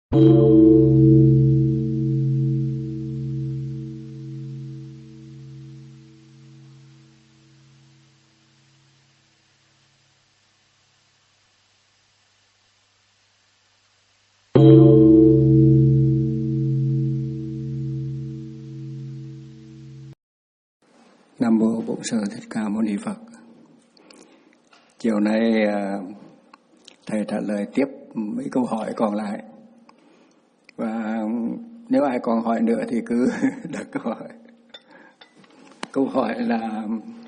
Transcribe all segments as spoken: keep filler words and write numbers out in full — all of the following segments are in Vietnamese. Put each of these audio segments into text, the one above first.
Nam mô Bổn Sư Thích Ca Mâu Ni Phật. Chiều nay thầy trả lời tiếp mấy câu hỏi còn lại. Và nếu ai còn hỏi nữa thì cứ đặt câu hỏi. Câu hỏi là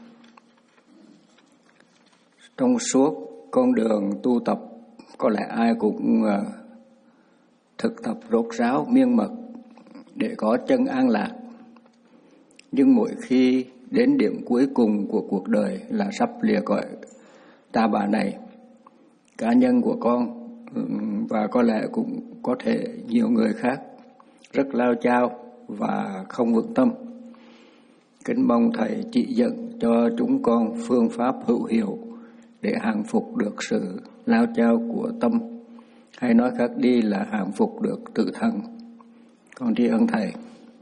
trong suốt con đường tu tập, có lẽ ai cũng thực tập rốt ráo miên mật để có chân an lạc. Nhưng mỗi khi đến điểm cuối cùng của cuộc đời là sắp lìa cõi ta bà này, cá nhân của con và có lẽ cũng có thể nhiều người khác rất lao chao và không vững tâm. Kính mong Thầy chỉ dẫn cho chúng con phương pháp hữu hiệu để hàng phục được sự lao chao của tâm, hay nói khác đi là hàng phục được tự thân. Con tri ân Thầy.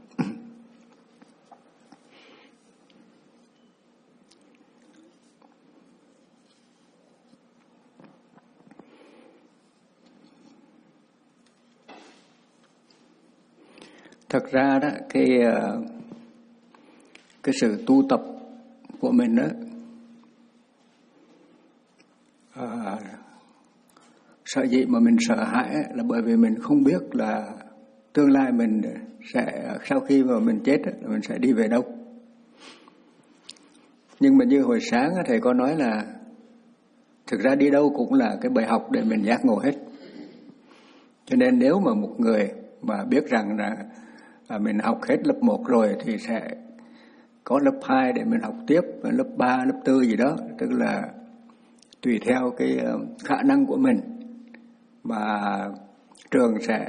Thật ra đó, cái cái sự tu tập của mình đó, à, sợ gì mà mình sợ hãi là bởi vì mình không biết là tương lai mình sẽ, sau khi mà mình chết là mình sẽ đi về đâu. Nhưng mà như hồi sáng thầy có nói là thực ra đi đâu cũng là cái bài học để mình giác ngộ hết. Cho nên nếu mà một người mà biết rằng là à, mình học hết lớp một rồi thì sẽ có lớp hai để mình học tiếp, lớp ba, lớp tư gì đó, tức là tùy theo cái khả năng của mình mà trường sẽ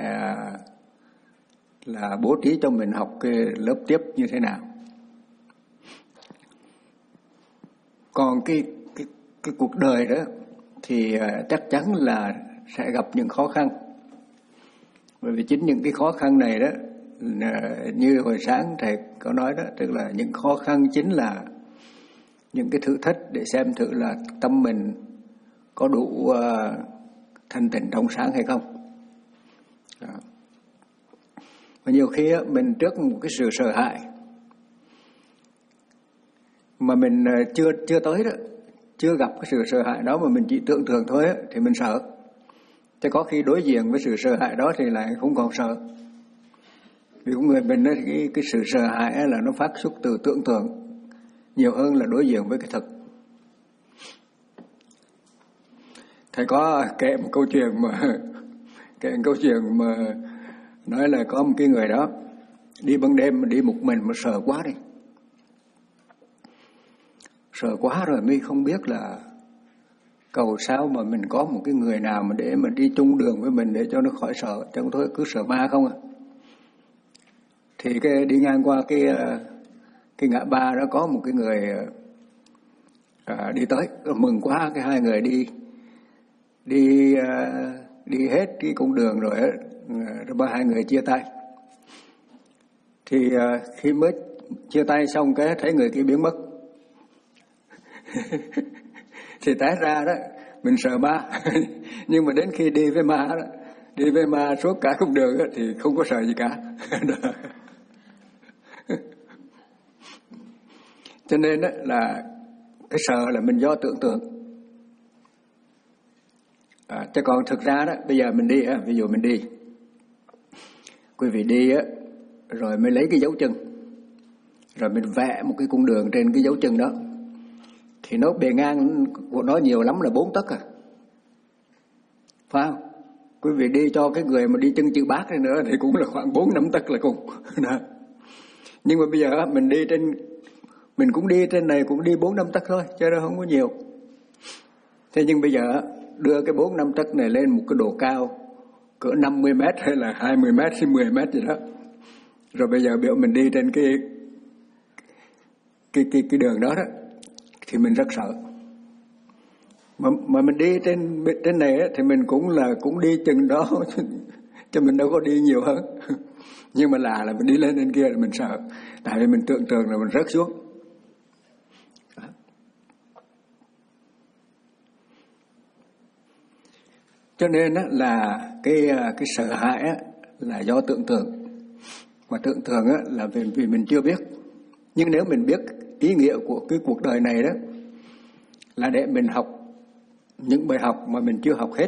là bố trí cho mình học cái lớp tiếp như thế nào. Còn cái cái cái cuộc đời đó thì chắc chắn là sẽ gặp những khó khăn. Bởi vì chính những cái khó khăn này đó, như hồi sáng thầy có nói đó, tức là những khó khăn chính là những cái thử thách để xem thử là tâm mình có đủ uh, thanh tịnh trong sáng hay không. Đó. Và nhiều khi á, mình trước một cái sự sợ hãi mà mình chưa chưa tới đó, chưa gặp cái sự sợ hãi đó mà mình chỉ tưởng tượng thôi á, thì mình sợ. Chứ có khi đối diện với sự sợ hãi đó thì lại không còn sợ. Vì của người mình đó, cái, cái sự sợ hãi là nó phát xuất từ tưởng tượng nhiều hơn là đối diện với cái thực. Thầy có kể một câu chuyện mà kể một câu chuyện mà nói là có một cái người đó đi ban đêm mà đi một mình mà sợ quá đi. Sợ quá rồi mới không biết là cầu sao mà mình có một cái người nào mà để mà đi chung đường với mình để cho nó khỏi sợ, chứ không thôi cứ sợ ma không à. Thì cái đi ngang qua cái cái ngã ba đó có một cái người à, đi tới, mừng quá, cái hai người đi đi à, đi hết cái con đường rồi, rồi ba hai người chia tay. Thì à, khi mới chia tay xong cái thấy người kia biến mất. Thì té ra đó mình sợ ma, nhưng mà đến khi đi với ma đó, đi với ma suốt cả con đường đó, thì không có sợ gì cả. Cho nên đó là cái sợ là mình do tưởng tượng. À, chứ còn thực ra đó, bây giờ mình đi á, ví dụ mình đi, quý vị đi á, rồi mới lấy cái dấu chân, rồi mình vẽ một cái cung đường trên cái dấu chân đó, thì nó bề ngang của nó nhiều lắm là bốn tấc à, phải không? Quý vị đi cho cái người mà đi chân chữ bát này nữa thì cũng là khoảng bốn năm tấc là cùng. Nhưng mà bây giờ mình đi trên, mình cũng đi trên này cũng đi bốn năm tấc thôi, chứ nó không có nhiều. Thế nhưng bây giờ đưa cái bốn năm tấc này lên một cái độ cao cỡ năm mươi mét hay là hai mươi mét hay mười mét gì đó, rồi bây giờ biểu mình đi trên cái cái cái cái đường đó đó, thì mình rất sợ. Mà mà mình đi trên trên này á, thì mình cũng là cũng đi chừng đó Chứ mình đâu có đi nhiều hơn. Nhưng mà lạ là mình đi lên trên kia là mình sợ. Tại vì mình tưởng tượng là mình rớt xuống. Cho nên á, là cái cái sợ hãi á, là do tưởng tượng. Mà tưởng tượng á, là vì, vì mình chưa biết. Nhưng nếu mình biết ý nghĩa của cái cuộc đời này đó là để mình học những bài học mà mình chưa học hết.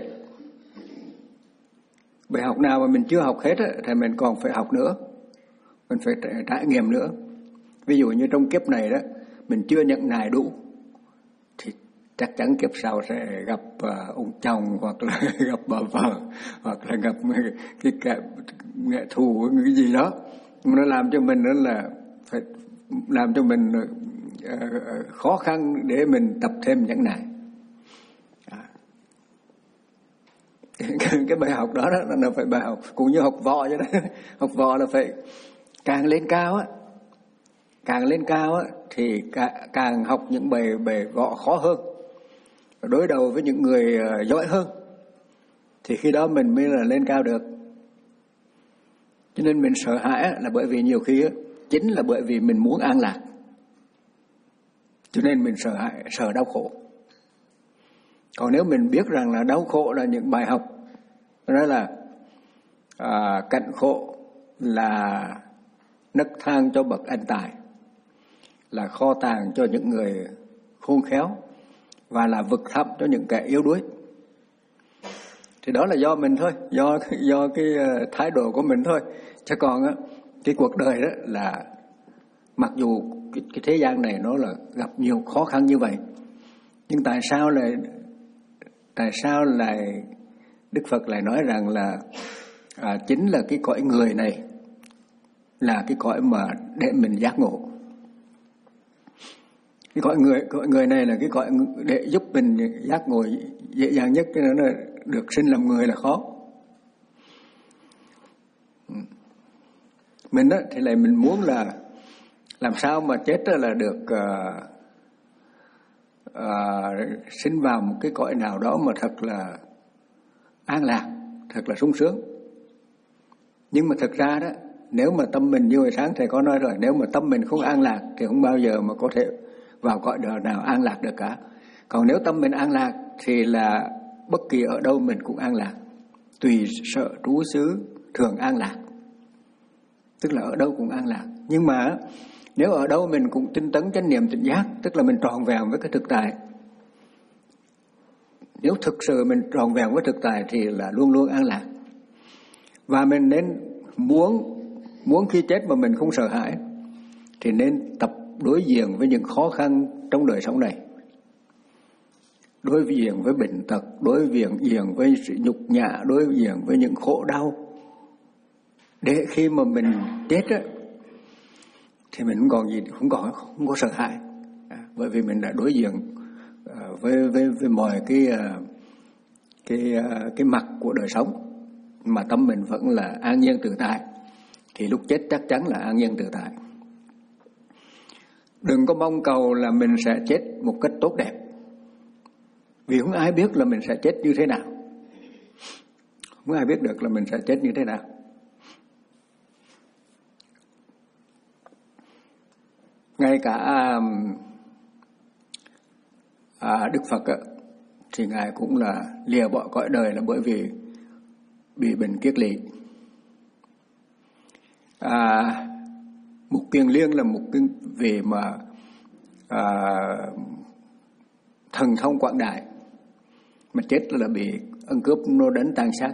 Bài học nào mà mình chưa học hết á, thì mình còn phải học nữa. Mình phải trải nghiệm nữa. Ví dụ như trong kiếp này đó, mình chưa nhận nài đủ, thì chắc chắn kiếp sau sẽ gặp uh, ông chồng, hoặc là gặp bà vợ, hoặc là gặp cái kẻ nghệ thù, cái gì đó. Nó làm cho mình đó là phải làm cho mình uh, khó khăn để mình tập thêm nhẫn nại. Cái bài học đó, đó là phải bài học cũng như học võ vậy đó. Học võ là phải càng lên cao á, càng lên cao á thì càng học những bài bài võ khó hơn, đối đầu với những người giỏi hơn, thì khi đó mình mới là lên cao được. Cho nên mình sợ hãi là bởi vì nhiều khi á, chính là bởi vì mình muốn an lạc, cho nên mình sợ hãi, sợ đau khổ. Còn nếu mình biết rằng là đau khổ là những bài học, đó là à, cảnh khổ là nấc thang cho bậc anh tài, là kho tàng cho những người khôn khéo, và là vực thẳm cho những kẻ yếu đuối, thì đó là do mình thôi, do do cái thái độ của mình thôi. Chứ còn á, cái cuộc đời đó là mặc dù cái, cái thế gian này nó là gặp nhiều khó khăn như vậy, nhưng tại sao lại tại sao lại Đức Phật lại nói rằng là à, chính là cái cõi người này là cái cõi mà để mình giác ngộ. Cái cõi người cõi người này là cái cõi để giúp mình giác ngộ dễ dàng nhất, cái đó là được sinh làm người là khó. Mình đó thì lại mình muốn là làm sao mà chết là được uh, uh, sinh vào một cái cõi nào đó mà thật là an lạc, thật là sung sướng. Nhưng mà thực ra đó, nếu mà tâm mình như hồi sáng thầy có nói rồi, nếu mà tâm mình không an lạc thì không bao giờ mà có thể vào cõi đời nào an lạc được cả. Còn nếu tâm mình an lạc thì là bất kỳ ở đâu mình cũng an lạc. Tùy sở trú xứ thường an lạc, tức là ở đâu cũng an lạc. Nhưng mà nếu ở đâu mình cũng tinh tấn chánh niệm tỉnh giác, tức là mình tròn vẹn với cái thực tại. Nếu thực sự mình tròn vẹn với thực tại thì là luôn luôn an lạc. Và mình nên muốn muốn khi chết mà mình không sợ hãi, thì nên tập đối diện với những khó khăn trong đời sống này. Đối diện với bệnh tật, đối diện với sự nhục nhã, đối diện với những khổ đau. Để khi mà mình chết á, thì mình không còn gì, không còn không có sợ hãi, à, bởi vì mình đã đối diện uh, với với với mọi cái uh, cái uh, cái mặt của đời sống, mà tâm mình vẫn là an nhiên tự tại, thì lúc chết chắc chắn là an nhiên tự tại. Đừng có mong cầu là mình sẽ chết một cách tốt đẹp, vì không ai biết là mình sẽ chết như thế nào, không ai biết được là mình sẽ chết như thế nào. Ngay cả à, Đức Phật á, thì Ngài cũng là lìa bỏ cõi đời là bởi vì bị bệnh kiết lỵ. À, Mục Kiền Liên là một cái vị mà à, thần thông quảng đại, mà chết là bị ân cướp nó đánh tàn sát.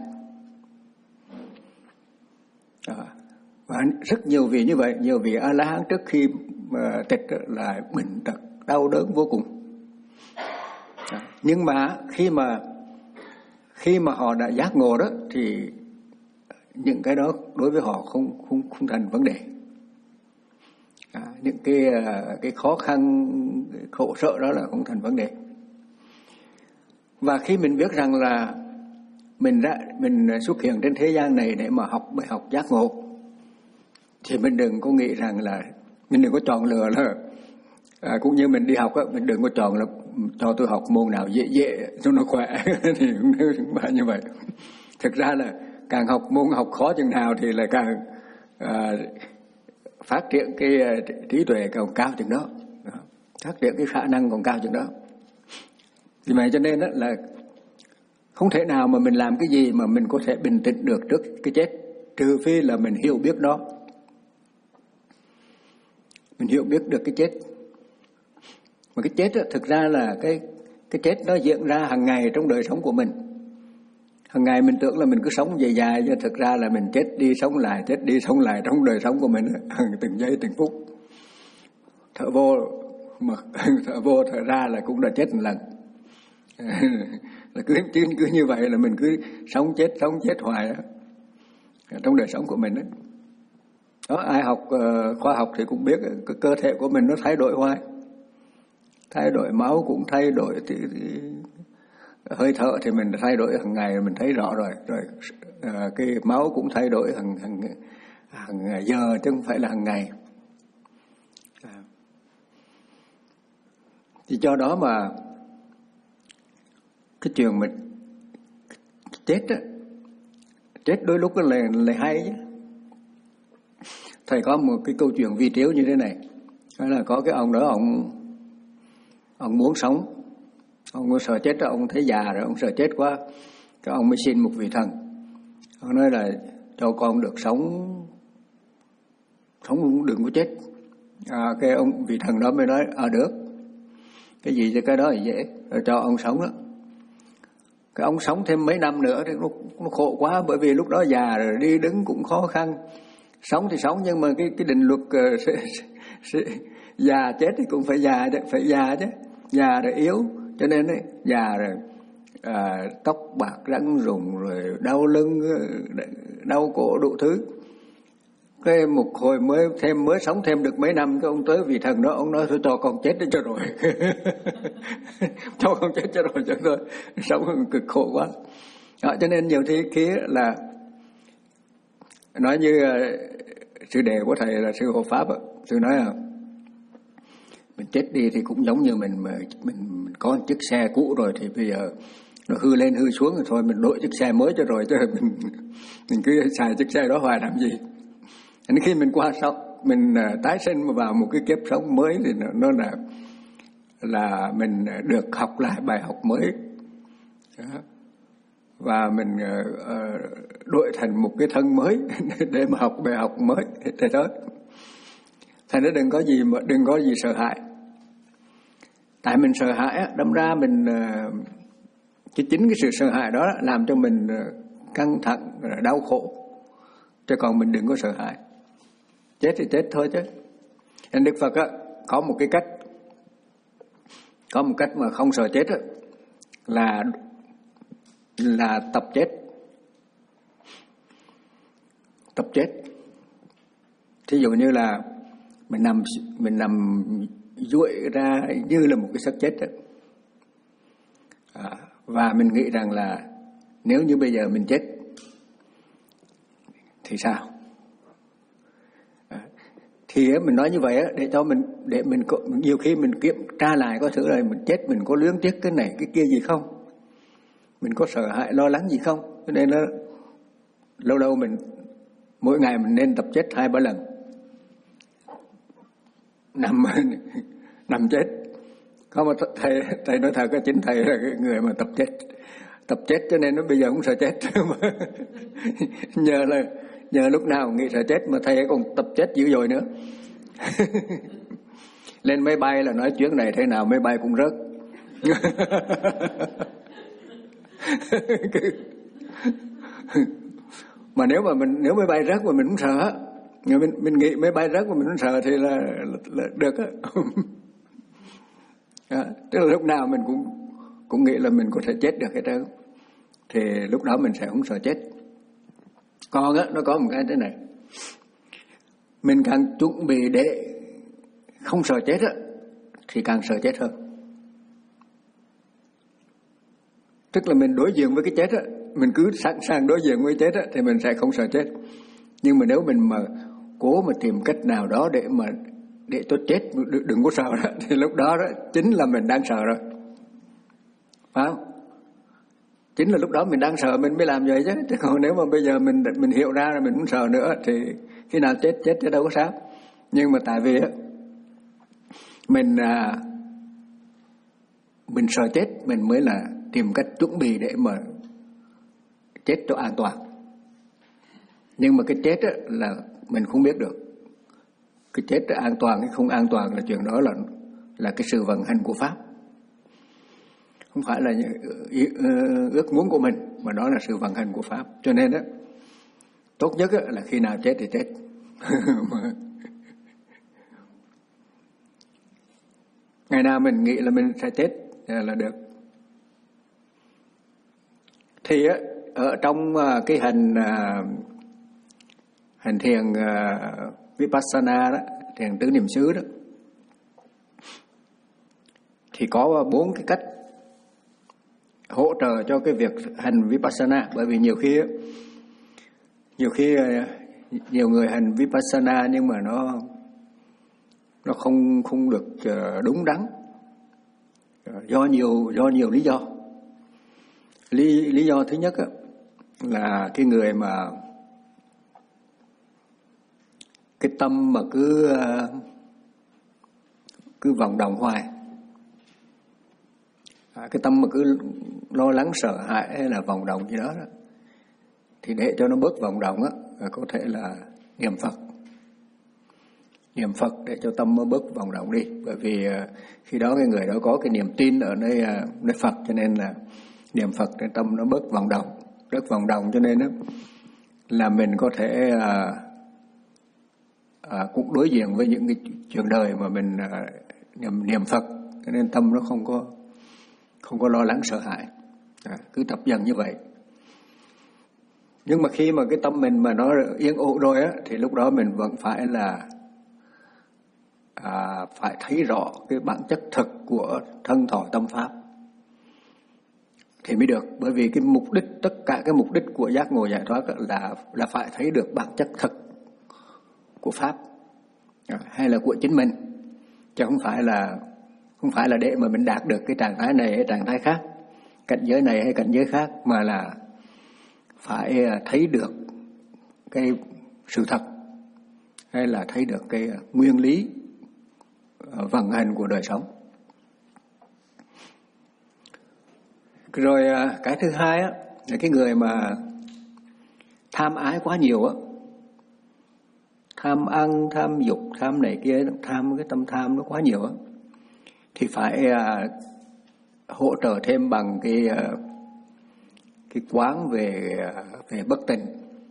À, và rất nhiều vị như vậy, nhiều vị A La Hán trước khi mà tịch là bệnh tật đau đớn vô cùng. À, nhưng mà khi mà khi mà họ đã giác ngộ đó, thì những cái đó đối với họ không không không thành vấn đề. À, những cái cái khó khăn, khổ sở đó là không thành vấn đề. Và khi mình biết rằng là mình đã mình xuất hiện trên thế gian này để mà học bài học giác ngộ, thì mình đừng có nghĩ rằng là mình đừng có chọn lựa là à, cũng như mình đi học á, mình đừng có chọn là cho tôi học môn nào dễ dễ cho nó khỏe thì không phải như vậy. Thực ra là càng học môn học khó chừng nào thì là càng à, phát triển cái trí tuệ càng cao chừng đó, phát triển cái khả năng còn cao chừng đó. Vì vậy cho nên đó là không thể nào mà mình làm cái gì mà mình có thể bình tĩnh được trước cái chết, trừ phi là mình hiểu biết nó. Mình hiểu biết được cái chết. Mà cái chết đó, thực ra là cái cái chết nó diễn ra hàng ngày trong đời sống của mình. Hàng ngày mình tưởng là mình cứ sống dài dài, nhưng thực ra là mình chết đi sống lại, chết đi sống lại trong đời sống của mình, từng giây từng phút. Thở vô mà thở vô thở ra là cũng đã chết một lần. Là cứ, cứ cứ như vậy là mình cứ sống chết sống chết hoài đó, trong đời sống của mình đó. Đó, ai học uh, khoa học thì cũng biết cái cơ thể của mình nó thay đổi hoài, thay đổi máu cũng thay đổi, thì, thì hơi thở thì mình thay đổi hàng ngày, mình thấy rõ rồi. Rồi uh, cái máu cũng thay đổi hàng hàng hàng giờ chứ không phải là hàng ngày. À. Thì do đó mà cái chuyện mình chết á, chết đôi lúc là là hay chứ. Thầy có một cái câu chuyện vi tiếu như thế này, đó là có cái ông đó, ông ông muốn sống, ông sợ chết, ông thấy già rồi, ông sợ chết quá, cái ông mới xin một vị thần, ông nói là cho con được sống, sống đừng có chết. À, cái ông vị thần đó mới nói à được, cái gì cho cái đó thì dễ, rồi cho ông sống đó. Cái ông sống thêm mấy năm nữa thì nó, nó khổ quá, bởi vì lúc đó già rồi, đi đứng cũng khó khăn. Sống thì sống nhưng mà cái cái định luật uh, sẽ, sẽ, già chết thì cũng phải già, phải già chứ, già rồi yếu, cho nên ấy, già rồi à, tóc bạc rắn rụng, rồi đau lưng, đau cổ đủ thứ. Cái một hồi mới thêm mới sống thêm được mấy năm, cái ông tới vị thần đó, ông nói thôi cho con chết đi cho rồi. Cho con chết cho rồi cho rồi, sống cực khổ quá. Đó, cho nên nhiều khi khi là nói như uh, sư đệ của thầy là sư Hộ Pháp, sư nói là mình chết đi thì cũng giống như mình mà mình, mình có một chiếc xe cũ rồi thì bây giờ nó hư lên hư xuống rồi thôi mình đổi chiếc xe mới cho rồi, chứ mình mình cứ xài chiếc xe đó hoài làm gì. Đến khi mình qua sau mình uh, tái sinh vào một cái kiếp sống mới thì nó, nó là là mình được học lại bài học mới. Đó. Và mình uh, đổi thành một cái thân mới để mà học bài học mới thế đó. Thành ra đừng có gì mà đừng có gì sợ hãi. Tại mình sợ hãi á, đâm ra mình uh, cái chính cái sự sợ hãi đó làm cho mình uh, căng thẳng, đau khổ. Chứ còn mình đừng có sợ hãi. Chết thì chết thôi chứ. Nên Đức Phật á, có một cái cách, có một cách mà không sợ chết á, là là tập chết. Tập chết. Thí dụ như là mình nằm mình nằm duỗi ra như là một cái xác chết đó. À, và mình nghĩ rằng là nếu như bây giờ mình chết thì sao? À, thì mình nói như vậy để cho mình để mình nhiều khi mình kiểm tra lại có thử là mình chết mình có luyến tiếc cái này cái kia gì không? Mình có sợ hãi lo lắng gì không? Cho nên nó lâu lâu mình mỗi ngày mình nên tập chết hai ba lần. Nằm nằm chết. Có mà thầy thầy nói thật, cái chính thầy là cái người mà tập chết. Tập chết cho nên nó bây giờ cũng sợ chết. nhờ là nhờ lúc nào nghĩ sợ chết mà thầy còn tập chết dữ dội nữa. Lên máy bay là nói chuyến này thế nào máy bay cũng rớt. Mà nếu mà mình nếu máy bay rớt mà mình cũng sợ, mình mình nghĩ máy bay rớt mà mình cũng sợ thì là, là, là được á. À, tức là lúc nào mình cũng cũng nghĩ là mình có thể chết được hết trơn, thì lúc đó mình sẽ không sợ chết. Còn á, nó có một cái thế này, mình càng chuẩn bị để không sợ chết á, thì càng sợ chết hơn. Tức là mình đối diện với cái chết á, mình cứ sẵn sàng đối diện với chết á, thì mình sẽ không sợ chết. Nhưng mà nếu mình mà cố mà tìm cách nào đó để mà để tôi chết đừng có sợ đó, thì lúc đó đó chính là mình đang sợ rồi, phải không? Chính là lúc đó mình đang sợ mình mới làm vậy chứ. Chứ còn nếu mà bây giờ mình mình hiểu ra rồi mình không sợ nữa thì khi nào chết chết chứ đâu có sao. Nhưng mà tại vì mình mình sợ chết, mình mới là tìm cách chuẩn bị để mà chết cho an toàn. Nhưng mà cái chết là mình không biết được. Cái chết là an toàn hay không an toàn là chuyện đó là là cái sự vận hành của pháp, không phải là ước muốn của mình, mà đó là sự vận hành của pháp. Cho nên đó, tốt nhất là khi nào chết thì chết. Ngày nào mình nghĩ là mình sẽ chết là được. Thì ở trong cái hành hành thiền Vipassana đó, thiền tứ niệm xứ đó, thì có bốn cái cách hỗ trợ cho cái việc hành Vipassana. Bởi vì nhiều khi nhiều khi nhiều người hành Vipassana nhưng mà nó nó không không được đúng đắn do nhiều do nhiều lý do. Lý lý do thứ nhất là cái người mà cái tâm mà cứ cứ vòng đồng hoài, cái tâm mà cứ lo lắng sợ hãi hay là vòng đồng gì đó, đó thì để cho nó bớt vòng đồng á, có thể là niệm Phật. Niệm Phật để cho tâm nó bớt vòng đồng đi. Bởi vì khi đó cái người đó có cái niềm tin ở nơi nơi Phật, cho nên là niệm Phật để tâm nó bớt vòng đồng, bớt vòng đồng cho nên đó là mình có thể à, à, cũng đối diện với những cái chuyện đời mà mình à, niệm niệm Phật, cho nên tâm nó không có không có lo lắng sợ hãi. À, cứ tập dần như vậy. Nhưng mà khi mà cái tâm mình mà nó yên ổn rồi á, thì lúc đó mình vẫn phải là à, phải thấy rõ cái bản chất thực của thân thọ tâm pháp thì mới được. Bởi vì cái mục đích, tất cả cái mục đích của giác ngộ giải thoát là là phải thấy được bản chất thực của pháp à, hay là của chính mình, chứ không phải là không phải là để mà mình đạt được cái trạng thái này hay trạng thái khác, cảnh giới này hay cảnh giới khác, mà là phải thấy được cái sự thật hay là thấy được cái nguyên lý vận hành của đời sống. Rồi cái thứ hai á, là cái người mà tham ái quá nhiều á, tham ăn, tham dục, tham này kia, tham cái tâm tham nó quá nhiều á, thì phải uh, hỗ trợ thêm bằng cái uh, cái quán về uh, về bất tịnh.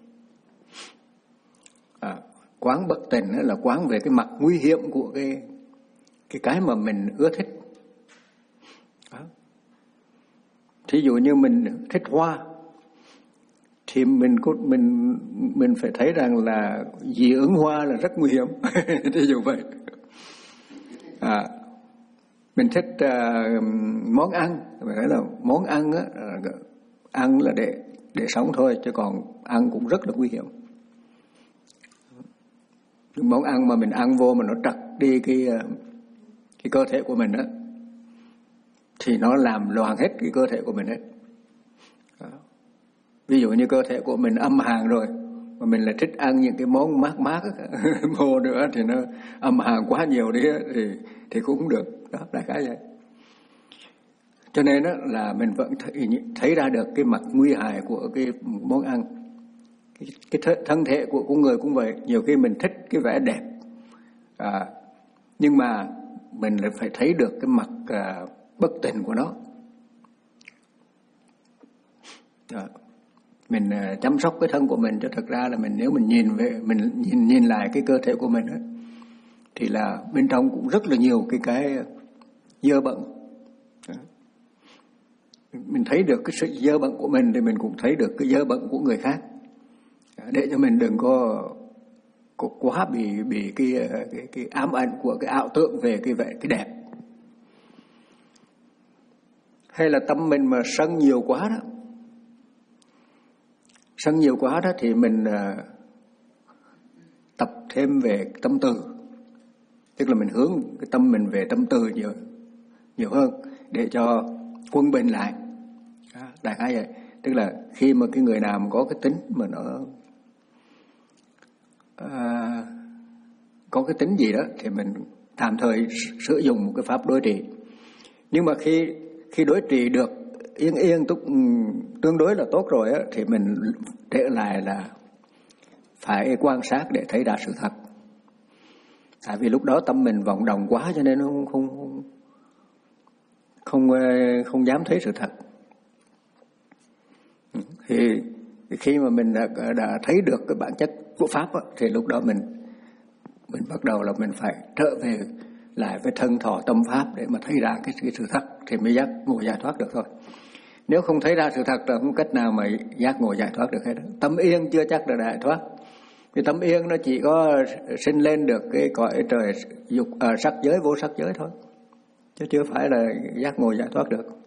À, quán bất tịnh là quán về cái mặt nguy hiểm của cái cái cái mà mình ưa thích. Đó. Thí dụ như mình thích hoa thì mình có mình mình phải thấy rằng là dị ứng hoa là rất nguy hiểm. Thí dụ vậy. À, mình thích uh, món ăn, phải nói là món ăn á, uh, ăn là để để sống thôi, chứ còn ăn cũng rất là nguy hiểm. Món ăn mà mình ăn vô mà nó trật đi cái uh, cái cơ thể của mình á, thì nó làm loạn hết cái cơ thể của mình hết. Đó. Ví dụ như cơ thể của mình âm hàn rồi, mà mình lại thích ăn những cái món mát mát vô nữa thì nó âm hàn quá nhiều đi thì thì cũng không được. Đó, đại khái vậy. Cho nên đó là mình vẫn thấy, thấy ra được cái mặt nguy hại của cái món ăn. Cái, cái thân thể của con người cũng vậy. Nhiều khi mình thích cái vẻ đẹp, à, nhưng mà mình lại phải thấy được cái mặt à, bất tịnh của nó. Đó. Mình uh, chăm sóc cái thân của mình, cho thật ra là mình nếu mình nhìn về mình nhìn nhìn lại cái cơ thể của mình ấy, thì là bên trong cũng rất là nhiều cái cái dơ bẩn. Đó. Mình thấy được cái sự dơ bẩn của mình thì mình cũng thấy được cái dơ bẩn của người khác. Đó. Để cho mình đừng có, có quá bị bị cái, cái cái ám ảnh của cái ảo tưởng về cái vẻ cái đẹp. Hay là tâm mình mà sân nhiều quá đó, sân nhiều quá đó thì mình uh, tập thêm về tâm từ, tức là mình hướng cái tâm mình về tâm từ nhiều nhiều hơn để cho quân bình lại. đại khái vậy. Tức là khi mà cái người nào mà có cái tính mà nó à, có cái tính gì đó thì mình tạm thời sử dụng một cái pháp đối trị. Nhưng mà khi khi đối trị được yên yên túc tương đối là tốt rồi á, thì mình trở lại là phải quan sát để thấy ra sự thật. Tại vì lúc đó tâm mình vọng động quá cho nên nó không không không không dám thấy sự thật. Thì khi mà mình đã, đã thấy được cái bản chất của pháp á, thì lúc đó mình mình bắt đầu là mình phải trở về lại với thân thọ tâm pháp để mà thấy ra cái, cái sự thật thì mới giác ngộ giải thoát được thôi. Nếu không thấy ra sự thật là không cách nào mà giác ngộ giải thoát được hết. Tâm yên chưa chắc là giải thoát. Vì tâm yên nó chỉ có sinh lên được cái cõi trời dục à, sắc giới vô sắc giới thôi, chứ chưa phải là giác ngộ giải thoát được.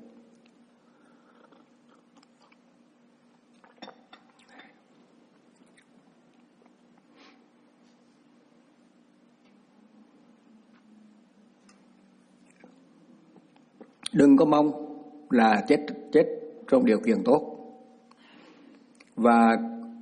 Đừng có mong là chết chết trong điều kiện tốt, và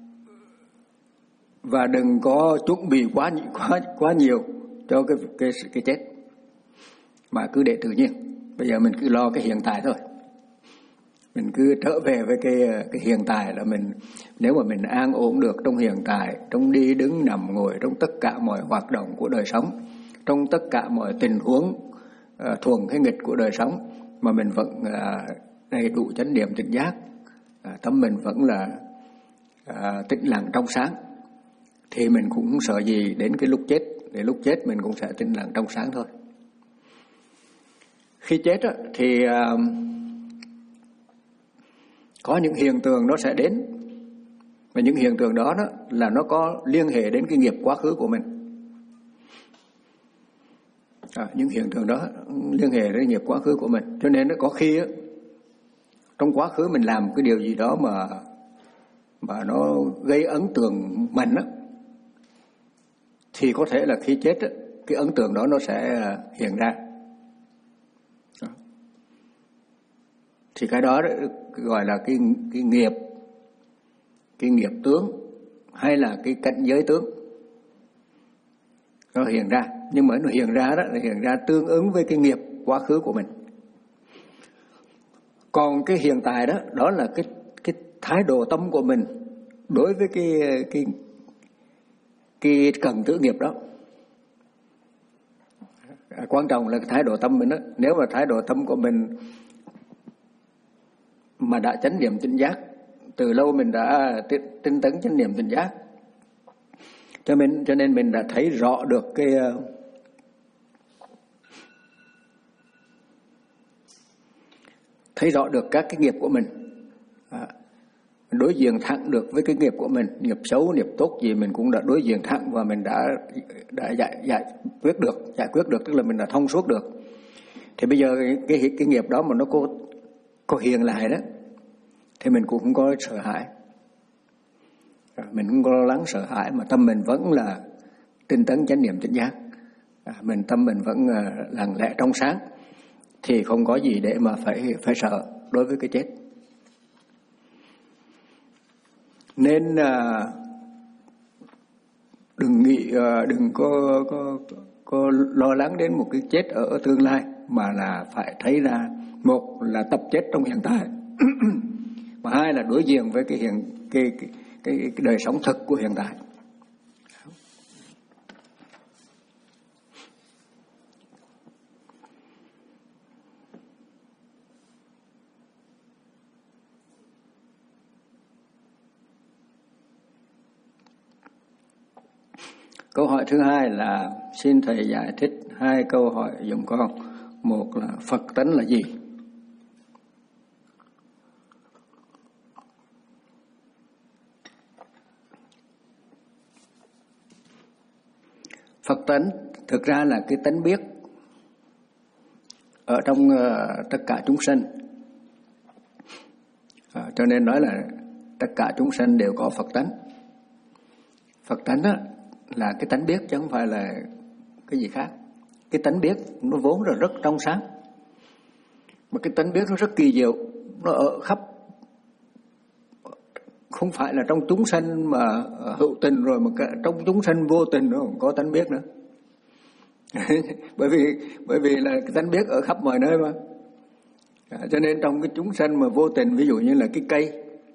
và đừng có chuẩn bị quá quá quá nhiều cho cái cái cái chết, mà cứ để tự nhiên. Bây giờ mình cứ lo cái hiện tại thôi, mình cứ trở về với cái cái hiện tại là mình, nếu mà mình an ổn được trong hiện tại, trong đi đứng nằm ngồi, trong tất cả mọi hoạt động của đời sống, trong tất cả mọi tình huống uh, thuần hay nghịch của đời sống, mà mình vẫn uh, đầy đủ chánh niệm tỉnh giác, uh, tâm mình vẫn là uh, tĩnh lặng trong sáng, thì mình cũng sợ gì đến cái lúc chết. Để lúc chết mình cũng sẽ tĩnh lặng trong sáng thôi. Khi chết á, thì uh, có những hiện tượng nó sẽ đến, và những hiện tượng đó, đó là nó có liên hệ đến cái nghiệp quá khứ của mình. À, những hiện tượng đó liên hệ đến nghiệp quá khứ của mình, cho nên nó có khi á, trong quá khứ mình làm cái điều gì đó mà mà nó gây ấn tượng mạnh á, thì có thể là khi chết á, cái ấn tượng đó nó sẽ hiện ra. Đó. Thì cái đó, đó gọi là cái cái nghiệp, cái nghiệp tướng hay là cái cảnh giới tướng nó hiện ra. Nhưng mà nó hiện ra đó là hiện ra tương ứng với cái nghiệp quá khứ của mình. Còn cái hiện tại đó, đó là cái cái thái độ tâm của mình đối với cái cái cái cần tử nghiệp đó. Quan trọng là cái thái độ tâm mình đó. Nếu mà thái độ tâm của mình mà đã chánh niệm tỉnh giác, từ lâu mình đã tinh tấn chánh niệm tỉnh giác, cho nên cho nên mình đã thấy rõ được cái thấy rõ được các cái nghiệp của mình, à, đối diện thẳng được với cái nghiệp của mình, nghiệp xấu, nghiệp tốt gì mình cũng đã đối diện thẳng, và mình đã đã giải giải quyết được, giải quyết được tức là mình đã thông suốt được. Thì bây giờ cái cái, cái nghiệp đó mà nó có có hiện lại đó, thì mình cũng không có sợ hãi, mình không có lo lắng sợ hãi, mà tâm mình vẫn là tinh tấn chánh niệm tỉnh giác, à, mình tâm mình vẫn lặng lẽ trong sáng, thì không có gì để mà phải phải sợ đối với cái chết. Nên à, đừng nghĩ à, đừng có, có có lo lắng đến một cái chết ở tương lai, mà là phải thấy ra, một là tập chết trong hiện tại, và hai là đối diện với cái hiện cái cái, cái, cái đời sống thực của hiện tại. Câu hỏi thứ hai là xin thầy giải thích hai câu hỏi giùm con. Một là Phật tánh là gì? Phật tánh thực ra là cái tánh biết ở trong uh, tất cả chúng sanh, à, cho nên nói là tất cả chúng sanh đều có Phật tánh. Phật tánh đó là cái tánh biết chứ không phải là cái gì khác. Cái tánh biết nó vốn là rất trong sáng, mà cái tánh biết nó rất kỳ diệu, nó ở khắp không phải là trong chúng sanh mà hữu tình rồi, mà trong chúng sanh vô tình nó không có tánh biết nữa. bởi vì bởi vì là cái tánh biết ở khắp mọi nơi mà. À, cho nên trong cái chúng sanh mà vô tình, ví dụ như là cái cây,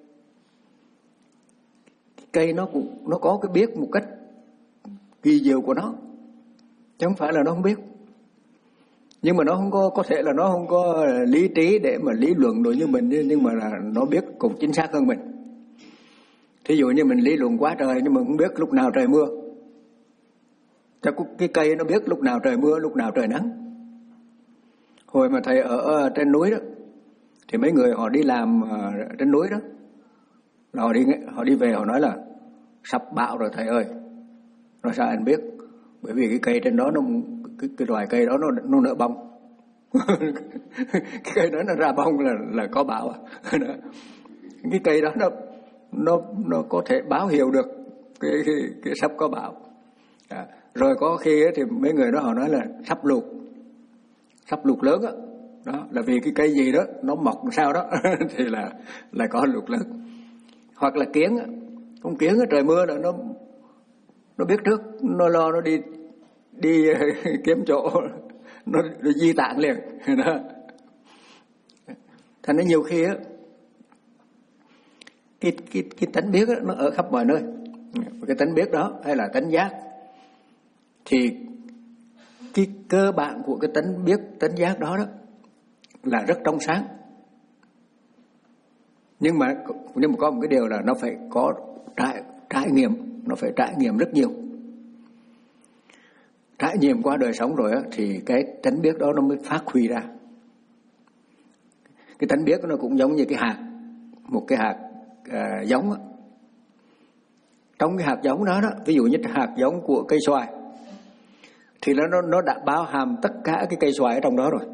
cái cây nó cũng nó có cái biết một cách kỳ diệu của nó, chứ không phải là nó không biết. Nhưng mà nó không có có thể là nó không có lý trí để mà lý luận đối như mình, nhưng mà là nó biết cũng chính xác hơn mình. Thí dụ như mình lý luận quá trời nhưng mà không biết lúc nào trời mưa. Chắc cái cây nó biết lúc nào trời mưa, lúc nào trời nắng. Hồi mà thầy ở trên núi đó, thì mấy người họ đi làm trên núi đó, họ đi họ đi về họ nói là sắp bão rồi thầy ơi. Nói sao anh biết? Bởi vì cái cây trên đó nó cái, cái loài cây đó nó nó nở bông. Cái cây đó nó ra bông là là có bão à. Cái cây đó nó nó nó có thể báo hiệu được cái cái, cái sắp có bão. À, rồi có khi ấy, thì mấy người đó họ nói là sắp lụt, sắp lụt lớn đó. Đó là vì cái cây gì đó nó mọc sao đó thì là là có lụt lớn. Hoặc là kiến, con kiến ở trời mưa là nó nó biết trước, nó lo nó đi đi kiếm chỗ nó, nó di tản liền đó. Thành ra nhiều khi á cái cái cái tánh biết đó, nó ở khắp mọi nơi. Cái tánh biết đó hay là tánh giác thì cái cơ bản của cái tánh biết, tánh giác đó đó là rất trong sáng. Nhưng mà nhưng mà có một cái điều là nó phải có trải trải nghiệm, nó phải trải nghiệm rất nhiều. Trải nghiệm qua đời sống rồi á thì cái tánh biết đó nó mới phát huy ra. Cái tánh biết nó cũng giống như cái hạt, một cái hạt à, giống á. Trong cái hạt giống đó đó, ví dụ như hạt giống của cây xoài thì nó nó nó đã bao hàm tất cả cái cây xoài ở trong đó rồi.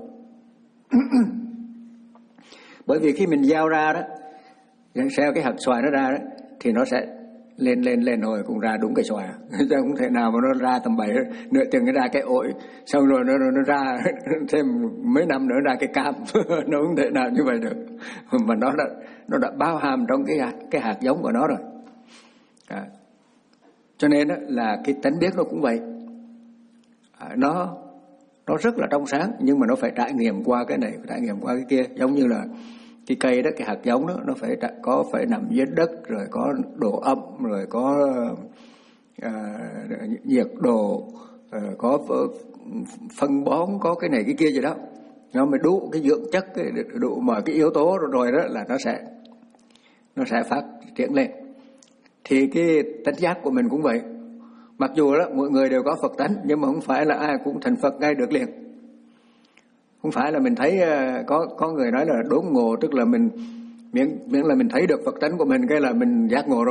Bởi vì khi mình gieo ra đó, gieo cái hạt xoài nó ra đó thì nó sẽ lên lên lên rồi cũng ra đúng cây xoài. Chứ không thể nào mà nó ra tầm bảy nửa chừng nó ra cái ổi, xong rồi nó nó, nó ra thêm mấy năm nữa ra cái cam. Nó không thể nào như vậy được. Mà nó đã nó đã bao hàm trong cái hạt, cái hạt giống của nó rồi. À. Cho nên đó là cái tánh biết nó cũng vậy. À, nó nó rất là trong sáng, nhưng mà nó phải trải nghiệm qua cái này, phải trải nghiệm qua cái kia. Giống như là cái cây đó, cái hạt giống đó nó phải có phải nằm dưới đất, rồi có độ ẩm, rồi có uh, nhiệt độ, uh, có phân bón, có cái này cái kia gì đó, nó mới đủ cái dưỡng chất, cái đủ mà cái yếu tố rồi, rồi đó là nó sẽ nó sẽ phát triển lên. Thì cái tánh giác của mình cũng vậy. Mặc dù đó mọi người đều có Phật tánh, nhưng mà không phải là ai cũng thành Phật ngay được liền. Không phải là mình thấy có có người nói là đốn ngộ, tức là mình miễn miễn là mình thấy được Phật tánh của mình cái là mình giác ngộ rồi.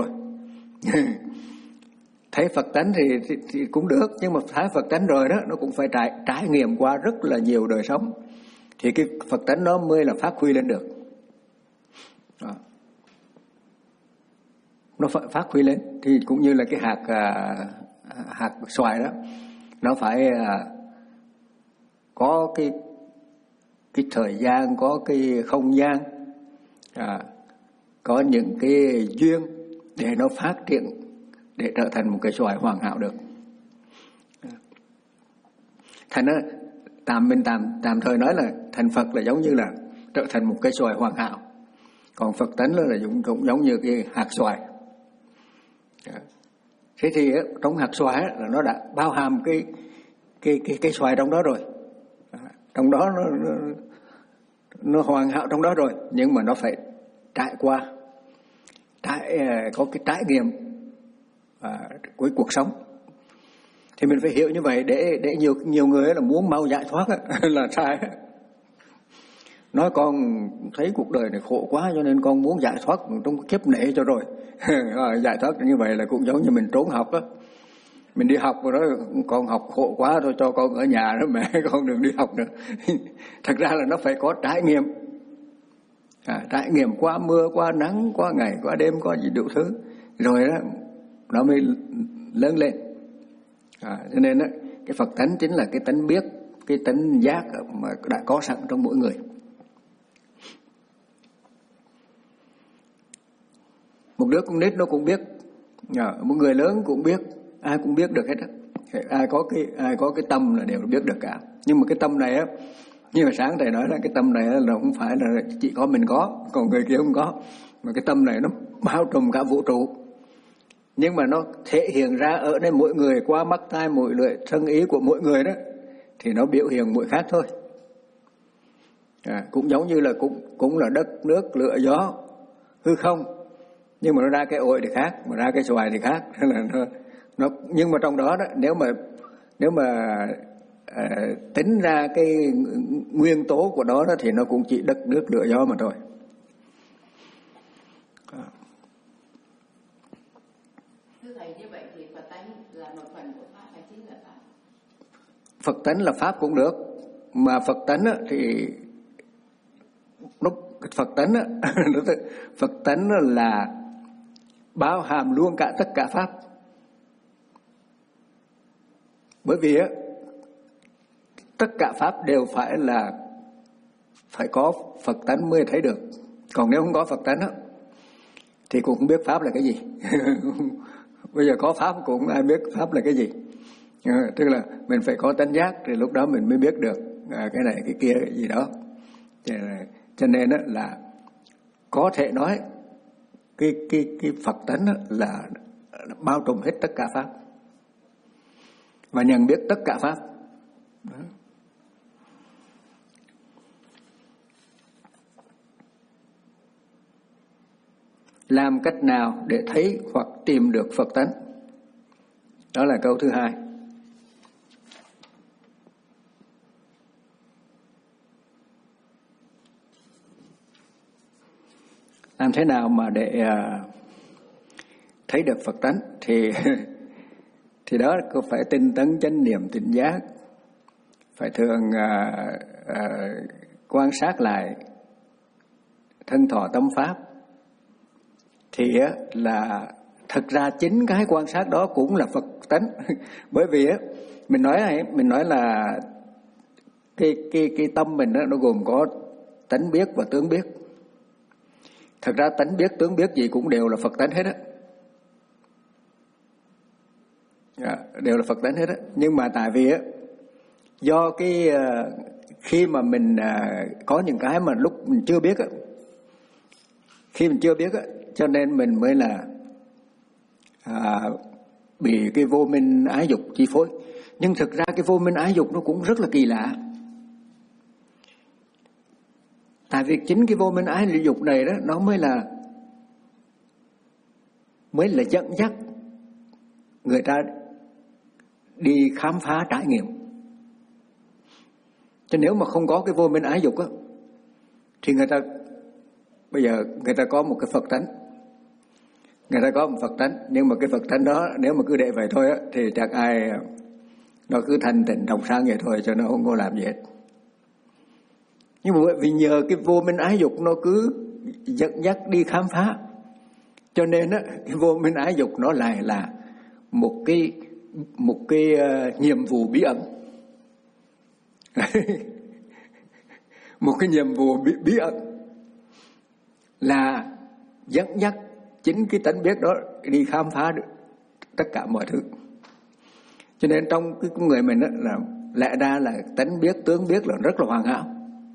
Thấy Phật tánh thì, thì thì cũng được, nhưng mà thấy Phật tánh rồi đó nó cũng phải trải trải nghiệm qua rất là nhiều đời sống thì cái Phật tánh nó mới là phát huy lên được. Đó. Nó phải phát huy lên thì cũng như là cái hạt hạt xoài đó, nó phải có cái cái thời gian, có cái không gian, à, có những cái duyên để nó phát triển, để trở thành một cái xoài hoàn hảo được. Thành ra tạm mình tạm tạm thời nói là thành Phật là giống như là trở thành một cái xoài hoàn hảo, còn Phật tánh là cũng, cũng giống như cái hạt xoài. Thế thì trong hạt xoài là nó đã bao hàm cái cái cái cái xoài trong đó rồi, trong đó nó, nó nó hoàn hảo trong đó rồi, nhưng mà nó phải trải qua, trải có cái trải nghiệm à, của cuộc sống. Thì mình phải hiểu như vậy để để nhiều nhiều người là muốn mau giải thoát là sai. Nói con thấy cuộc đời này khổ quá cho nên con muốn giải thoát trong kiếp nể cho rồi. Giải thoát như vậy là cũng giống như mình trốn học đó. Mình đi học rồi đó, con học khổ quá thôi cho con ở nhà đó mẹ, con đừng đi học nữa. Thật ra là nó phải có trải nghiệm. À, trải nghiệm qua mưa, qua nắng, qua ngày, qua đêm, qua gì đủ thứ. Rồi đó, nó mới lớn lên. À, cho nên đó, cái Phật tánh chính là cái tánh biết, cái tánh giác mà đã có sẵn trong mỗi người. Một đứa con nít nó cũng biết, một người lớn cũng biết, ai cũng biết được hết á. Ai có cái ai có cái tâm là đều biết được cả. Nhưng mà cái tâm này á, như mà sáng thầy nói là cái tâm này là không phải là chỉ có mình có, còn người kia không có, mà cái tâm này nó bao trùm cả vũ trụ. Nhưng mà nó thể hiện ra ở đây mỗi người, qua mắt tai mũi lưỡi thân ý của mỗi người đó, thì nó biểu hiện mỗi khác thôi. À, cũng giống như là cũng cũng là đất nước lửa gió hư không, nhưng mà nó ra cái ổi thì khác, mà ra cái xoài thì khác. Nên là nó, nó nhưng mà trong đó đó, nếu mà nếu mà à, tính ra cái nguyên tố của đó, đó thì nó cũng chỉ đất nước lửa gió mà thôi. Thưa thầy, như vậy thì Phật tánh là một phần của pháp hay chính là pháp? Phật tánh là pháp cũng được, mà Phật tánh á, thì nó Phật tánh á, Phật tánh là bao hàm luôn cả tất cả pháp. Bởi vì á, tất cả pháp đều phải là phải có Phật tánh mới thấy được. Còn nếu không có Phật tánh á, thì cũng không biết pháp là cái gì. Bây giờ có pháp cũng không ai biết pháp là cái gì. À, tức là mình phải có tánh giác thì lúc đó mình mới biết được à, cái này cái kia cái gì đó. Cho nên á, là có thể nói cái cái cái Phật tánh á, là, là bao trùm hết tất cả pháp và nhận biết tất cả pháp. Đó. Làm cách nào để thấy hoặc tìm được Phật tánh? Đó là câu thứ hai. Làm thế nào mà để uh, thấy được Phật tánh? Thì thì đó có phải tinh tấn chánh niệm tỉnh giác, phải thường uh, uh, quan sát lại thân thọ tâm pháp. Thì uh, là thật ra chính cái quan sát đó cũng là Phật tánh. Bởi vì uh, mình nói mình nói là cái cái cái tâm mình đó, nó gồm có tánh biết và tướng biết. Thật ra tánh biết tướng biết gì cũng đều là Phật tánh hết á. À, đều là Phật tánh hết á. Nhưng mà tại vì á, do cái uh, khi mà mình uh, có những cái mà lúc mình chưa biết á, khi mình chưa biết á, cho nên mình mới là uh, bị cái vô minh ái dục chi phối. Nhưng thực ra cái vô minh ái dục nó cũng rất là kỳ lạ. Tại vì chính cái vô minh ái dục này đó, nó mới là mới là dẫn dắt người ta đi khám phá trải nghiệm. Chứ nếu mà không có cái vô minh ái dục á, thì người ta bây giờ người ta có một cái Phật tánh, người ta có một Phật tánh, nhưng mà cái Phật tánh đó nếu mà cứ để vậy thôi á, thì chẳng ai, nó cứ thanh tịnh trong sáng vậy thôi, cho nó không có làm gì hết. Nhưng mà vì nhờ cái vô minh ái dục nó cứ dẫn dắt đi khám phá, cho nên á, cái vô minh ái dục nó lại là một cái một cái uh, nhiệm vụ bí ẩn. Một cái nhiệm vụ bí, bí ẩn là dẫn dắt chính cái tánh biết đó đi khám phá được tất cả mọi thứ. Cho nên trong cái người mình đó, là lẽ ra là tánh biết tướng biết là rất là hoàn hảo.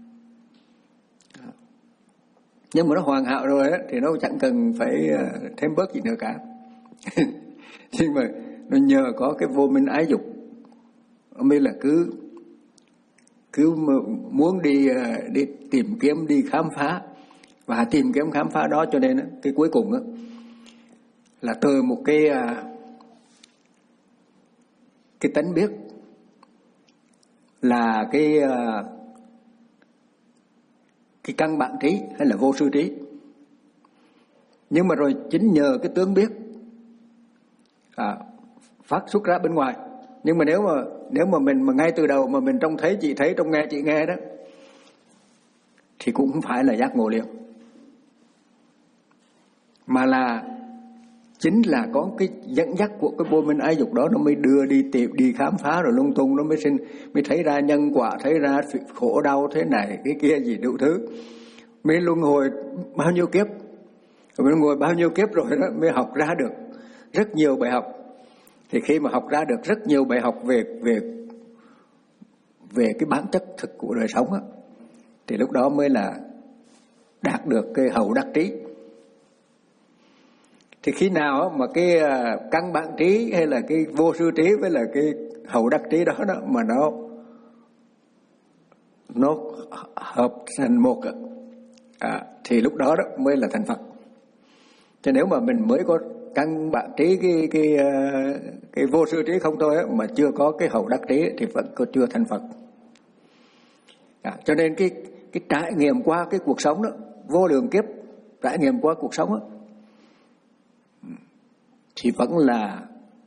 Nhưng mà nó hoàn hảo rồi đó, thì nó chẳng cần phải thêm bớt gì nữa cả. Nhưng mà nó nhờ có cái vô minh ái dục, mới là cứ cứ muốn đi đi tìm kiếm, đi khám phá, và tìm kiếm khám phá đó, cho nên cái cuối cùng đó, là từ một cái cái tánh biết là cái cái căn bản trí hay là vô sư trí. Nhưng mà rồi chính nhờ cái tướng biết à, phát xuất ra bên ngoài. Nhưng mà nếu mà nếu mà mình mà ngay từ đầu mà mình trông thấy chị thấy, trông nghe chị nghe đó, thì cũng không phải là giác ngộ liền, mà là chính là có cái dẫn dắt của cái vô minh ái dục đó, nó mới đưa đi tìm, đi khám phá rồi lung tung, nó mới sinh, mới thấy ra nhân quả, thấy ra khổ đau thế này cái kia gì đủ thứ, mới luân hồi bao nhiêu kiếp. Mình ngồi bao nhiêu kiếp rồi đó mới học ra được rất nhiều bài học. Thì khi mà học ra được rất nhiều bài học về về về cái bản chất thực của đời sống á, thì lúc đó mới là đạt được cái hậu đắc trí. Thì khi nào mà cái căn bản trí hay là cái vô sư trí với là cái hậu đắc trí đó, đó mà nó nó hợp thành một à, thì lúc đó đó mới là thành Phật. Chứ nếu mà mình mới có căn bản trí cái cái cái vô sư trí không thôi á, mà chưa có cái hậu đắc trí thì vẫn có chưa thành Phật. À, cho nên cái cái trải nghiệm qua cái cuộc sống đó, vô lượng kiếp trải nghiệm qua cuộc sống đó, thì vẫn là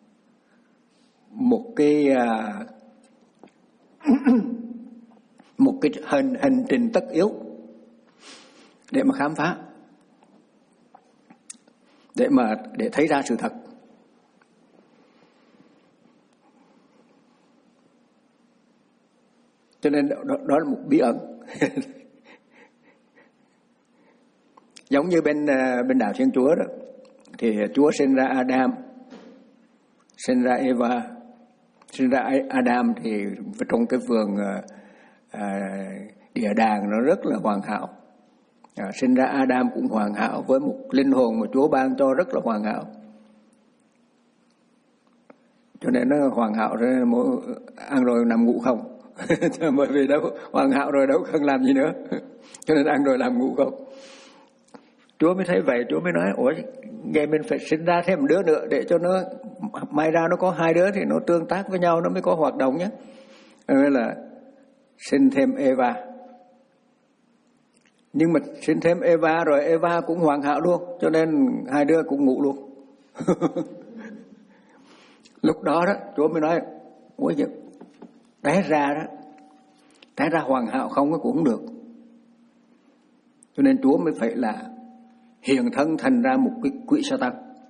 một cái uh, một cái hành hành trình tất yếu để mà khám phá, để mà để thấy ra sự thật. Cho nên đó, đó là một bí ẩn. Giống như bên bên đạo Thiên Chúa đó, thì Chúa sinh ra Adam, sinh ra Eva. Sinh ra Adam thì trong cái vườn à, địa đàng nó rất là hoàn hảo. À, sinh ra Adam cũng hoàn hảo với một linh hồn mà Chúa ban cho rất là hoàn hảo. Cho nên nó hoàn hảo rồi, ăn rồi nằm ngủ không. Bởi vì đâu hoàn hảo rồi đâu cần làm gì nữa. Cho nên ăn rồi làm ngủ không. Chúa mới thấy vậy, Chúa mới nói, ủa, vậy mình phải sinh ra thêm một đứa nữa để cho nó, may ra nó có hai đứa thì nó tương tác với nhau, nó mới có hoạt động nhé. Nên là sinh thêm Eva. Nhưng mà sinh thêm Eva rồi, Eva cũng hoàn hảo luôn, cho nên hai đứa cũng ngủ luôn. Lúc đó đó, Chúa mới nói, ủa vậy, té ra đó, té ra hoàn hảo không cũng không được. Cho nên Chúa mới phải là hiện thân thành ra một cái quỷ Sa-tan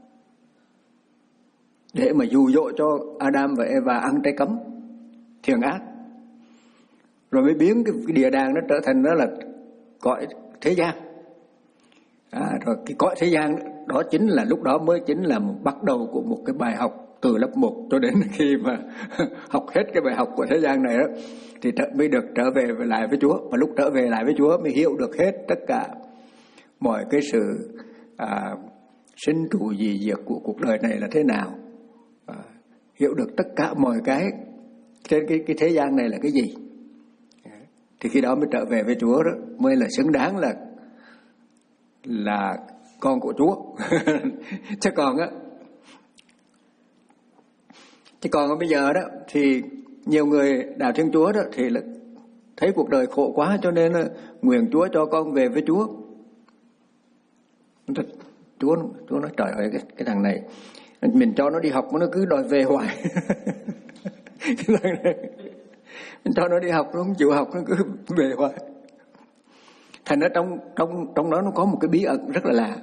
để mà dụ dỗ cho Adam và Eva ăn trái cấm thiện ác, rồi mới biến cái, cái địa đàng nó trở thành đó là cõi thế gian. À, rồi cái cõi thế gian đó chính là lúc đó mới chính là một bắt đầu của một cái bài học từ lớp một cho đến khi mà học hết cái bài học của thế gian này đó, thì mới được trở về lại với Chúa. Và lúc trở về lại với Chúa mới hiểu được hết tất cả mọi cái sự à, sinh trụ dị diệt của cuộc đời này là thế nào, à, hiểu được tất cả mọi cái trên cái, cái thế gian này là cái gì. Thì khi đó mới trở về với Chúa đó, mới là xứng đáng là là con của Chúa. Chứ còn á, chứ còn bây giờ đó thì nhiều người đạo Thiên Chúa đó thì là thấy cuộc đời khổ quá, cho nên là nguyện Chúa cho con về với Chúa. Chúa Chúa nói trời ơi, cái cái thằng này mình cho nó đi học mà nó cứ đòi về hoài. Mình cho nó đi học nó không chịu học, nó cứ về hoài. Thành ra trong trong trong đó nó có một cái bí ẩn rất là lạ.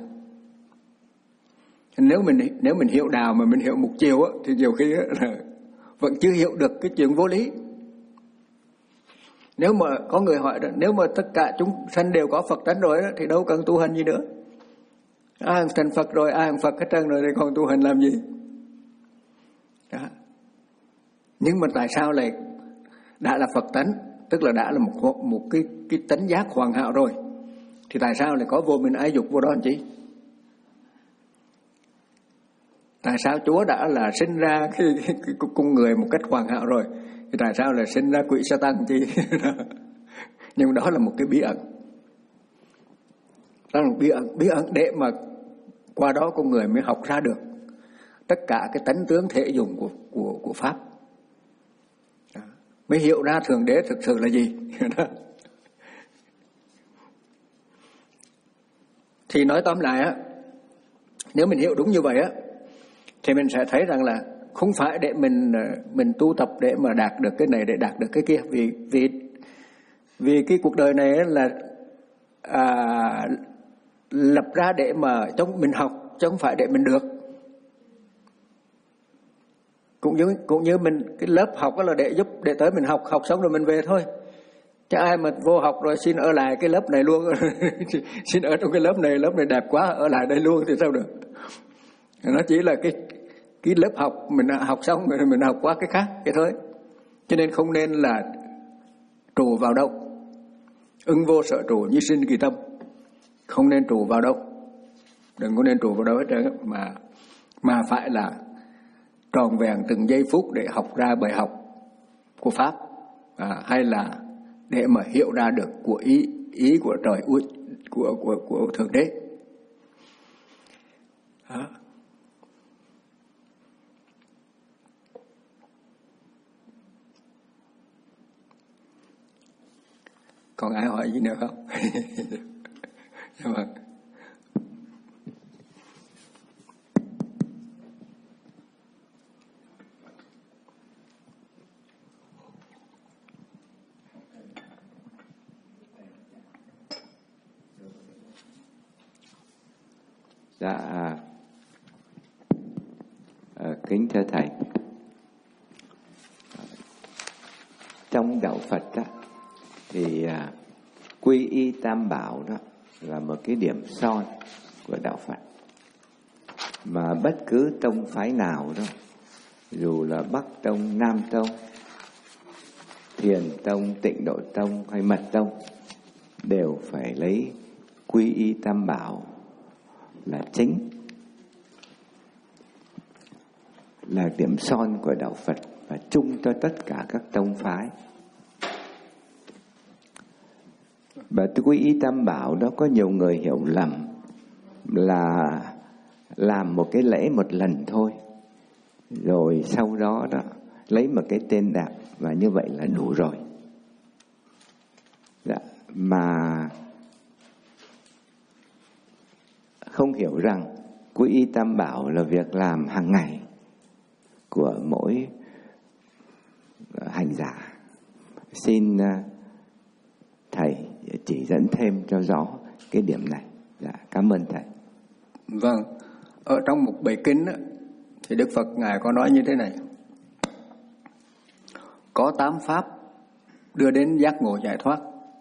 Nếu mình nếu mình hiểu đạo mà mình hiểu một chiều á, thì nhiều khi á, là vẫn chưa hiểu được cái chuyện vô lý. Nếu mà có người hỏi đó, nếu mà tất cả chúng sanh đều có Phật tánh rồi đó, thì đâu cần tu hành gì nữa. Ai thành Phật rồi, ai Phật hết trơn rồi thì còn tu hành làm gì? Đó. Nhưng mà tại sao lại đã là Phật tánh, tức là đã là một một cái cái tánh giác hoàn hảo rồi, thì tại sao lại có vô minh ái dục vô đó anh chị? Tại sao Chúa đã là sinh ra cái, cái, cái con người một cách hoàn hảo rồi, thì tại sao lại sinh ra quỷ Sa-tan chi? Nhưng đó là một cái bí ẩn. Đó là một bí ẩn, bí ẩn để mà qua đó con người mới học ra được tất cả cái tánh tướng thể dụng của của của pháp, mới hiểu ra thượng đế thực sự là gì. Thì nói tóm lại á, nếu mình hiểu đúng như vậy á, thì mình sẽ thấy rằng là không phải để mình mình tu tập để mà đạt được cái này, để đạt được cái kia, vì vì vì cái cuộc đời này là à, lập ra để mà trong mình học, chứ không phải để mình được. Cũng như cũng như mình cái lớp học đó là để giúp để tới mình học học xong rồi mình về thôi, Chứ ai mà vô học rồi xin ở lại cái lớp này luôn xin ở trong cái lớp này, lớp này đẹp quá, ở lại đây luôn thì sao được. Nó chỉ là cái cái lớp học mình học xong rồi mình học qua cái khác cái thôi. Cho nên không nên là trụ vào đâu. Ưng vô sở trụ, như sinh kỳ tâm. Không nên trụ vào đâu. Đừng có nên trụ vào đâu hết trơn, mà mà phải là tròn vẹn từng giây phút để học ra bài học của Pháp, à, hay là để mà hiểu ra được của ý ý của trời của của của, của Thượng Đế. À. Còn ai hỏi gì nữa không? Vâng. Dạ, à, à, kính thưa thầy, trong đạo Phật đó, thì à, quy y tam bảo đó là một cái điểm son của đạo Phật, mà bất cứ tông phái nào đó, dù là Bắc Tông, Nam Tông, Thiền Tông, Tịnh Độ Tông hay Mật Tông, đều phải lấy quy y tam bảo là chính, là điểm son của đạo Phật và chung cho tất cả các tông phái. Và quy y tam bảo đó có nhiều người hiểu lầm là làm một cái lễ một lần thôi, rồi sau đó đó lấy một cái tên đẹp và như vậy là đủ rồi. Dạ, mà không hiểu rằng quy y tam bảo là việc làm hàng ngày của mỗi hành giả. Xin thầy chỉ dẫn thêm cho rõ cái điểm này. Dạ, cảm ơn thầy. Vâng, ở trong một bài kinh đó, thì Đức Phật Ngài có nói như thế này: có tám pháp đưa đến giác ngộ giải thoát,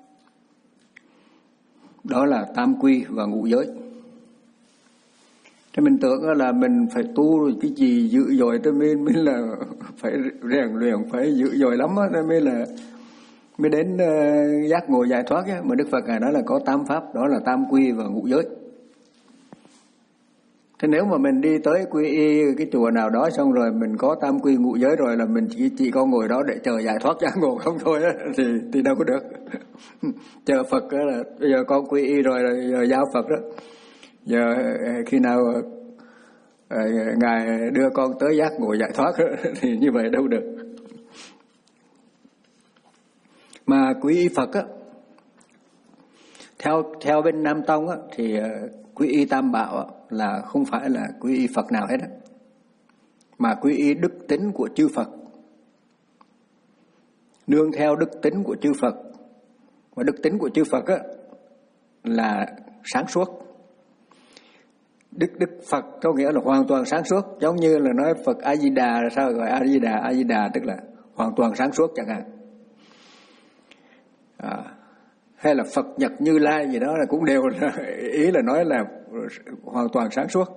đó là tam quy và ngũ giới. Thế mình tưởng là mình phải tu cái gì dữ dội cho mình mới là phải rèn luyện, phải dữ dội lắm đó mới là mới đến uh, giác ngộ giải thoát ấy. Mà Đức Phật Ngài nói là có tám pháp, đó là tam quy và ngũ giới. Thế nếu mà mình đi tới quy y cái chùa nào đó xong rồi mình có tam quy ngũ giới rồi là mình chỉ chỉ có ngồi đó để chờ giải thoát giác ngộ không thôi á, thì thì đâu có được. Chờ Phật đó là bây giờ con quy y rồi là giờ giao Phật đó. Giờ khi nào Ngài đưa con tới giác ngộ giải thoát đó, thì như vậy đâu được. Mà quy y Phật á, theo theo bên Nam Tông á, thì quy y tam bảo á, là không phải là quy y Phật nào hết á, mà quy y đức tính của chư Phật, nương theo đức tính của chư Phật. Và đức tính của chư Phật á, là sáng suốt. Đức Đức Phật có nghĩa là hoàn toàn sáng suốt, giống như là nói Phật A Di Đà là sao gọi A Di Đà, A Di Đà tức là hoàn toàn sáng suốt chẳng hạn. À, hay là Phật Nhật Như Lai gì đó là cũng đều là, ý là nói là hoàn toàn sáng suốt.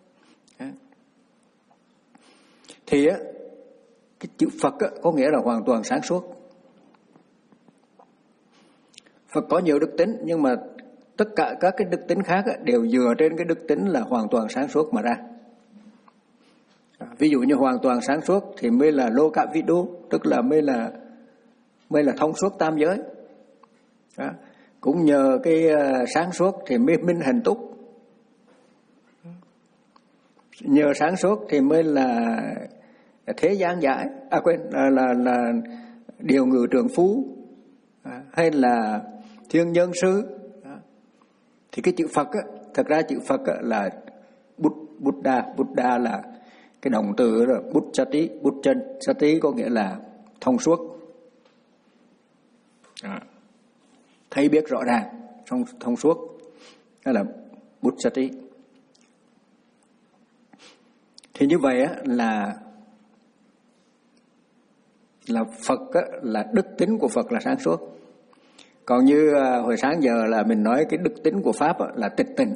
Thì á, cái chữ Phật á, có nghĩa là hoàn toàn sáng suốt. Phật có nhiều đức tính, nhưng mà tất cả các cái đức tính khác á, đều dựa trên cái đức tính là hoàn toàn sáng suốt mà ra. À, ví dụ như hoàn toàn sáng suốt thì mới là lô cạ vi đô, tức là mới là mới là thông suốt tam giới. Đó. Cũng nhờ cái sáng suốt thì mới minh hành túc, nhờ sáng suốt thì mới là thế gian giải, à quên là là, là điều ngự trường phú, à, hay là thiên nhân sư. Đó. Thì cái chữ Phật á, thật ra chữ Phật á, là Bút, Buddha, Buddha là cái động từ là Buddhati, Buddhati có nghĩa là thông suốt. À. Thấy biết rõ ràng, thông, thông suốt, đó là Buddhati. Thì như vậy á, là là Phật á, là đức tính của Phật là sáng suốt. Còn như hồi sáng giờ là mình nói cái đức tính của Pháp là tịch tình.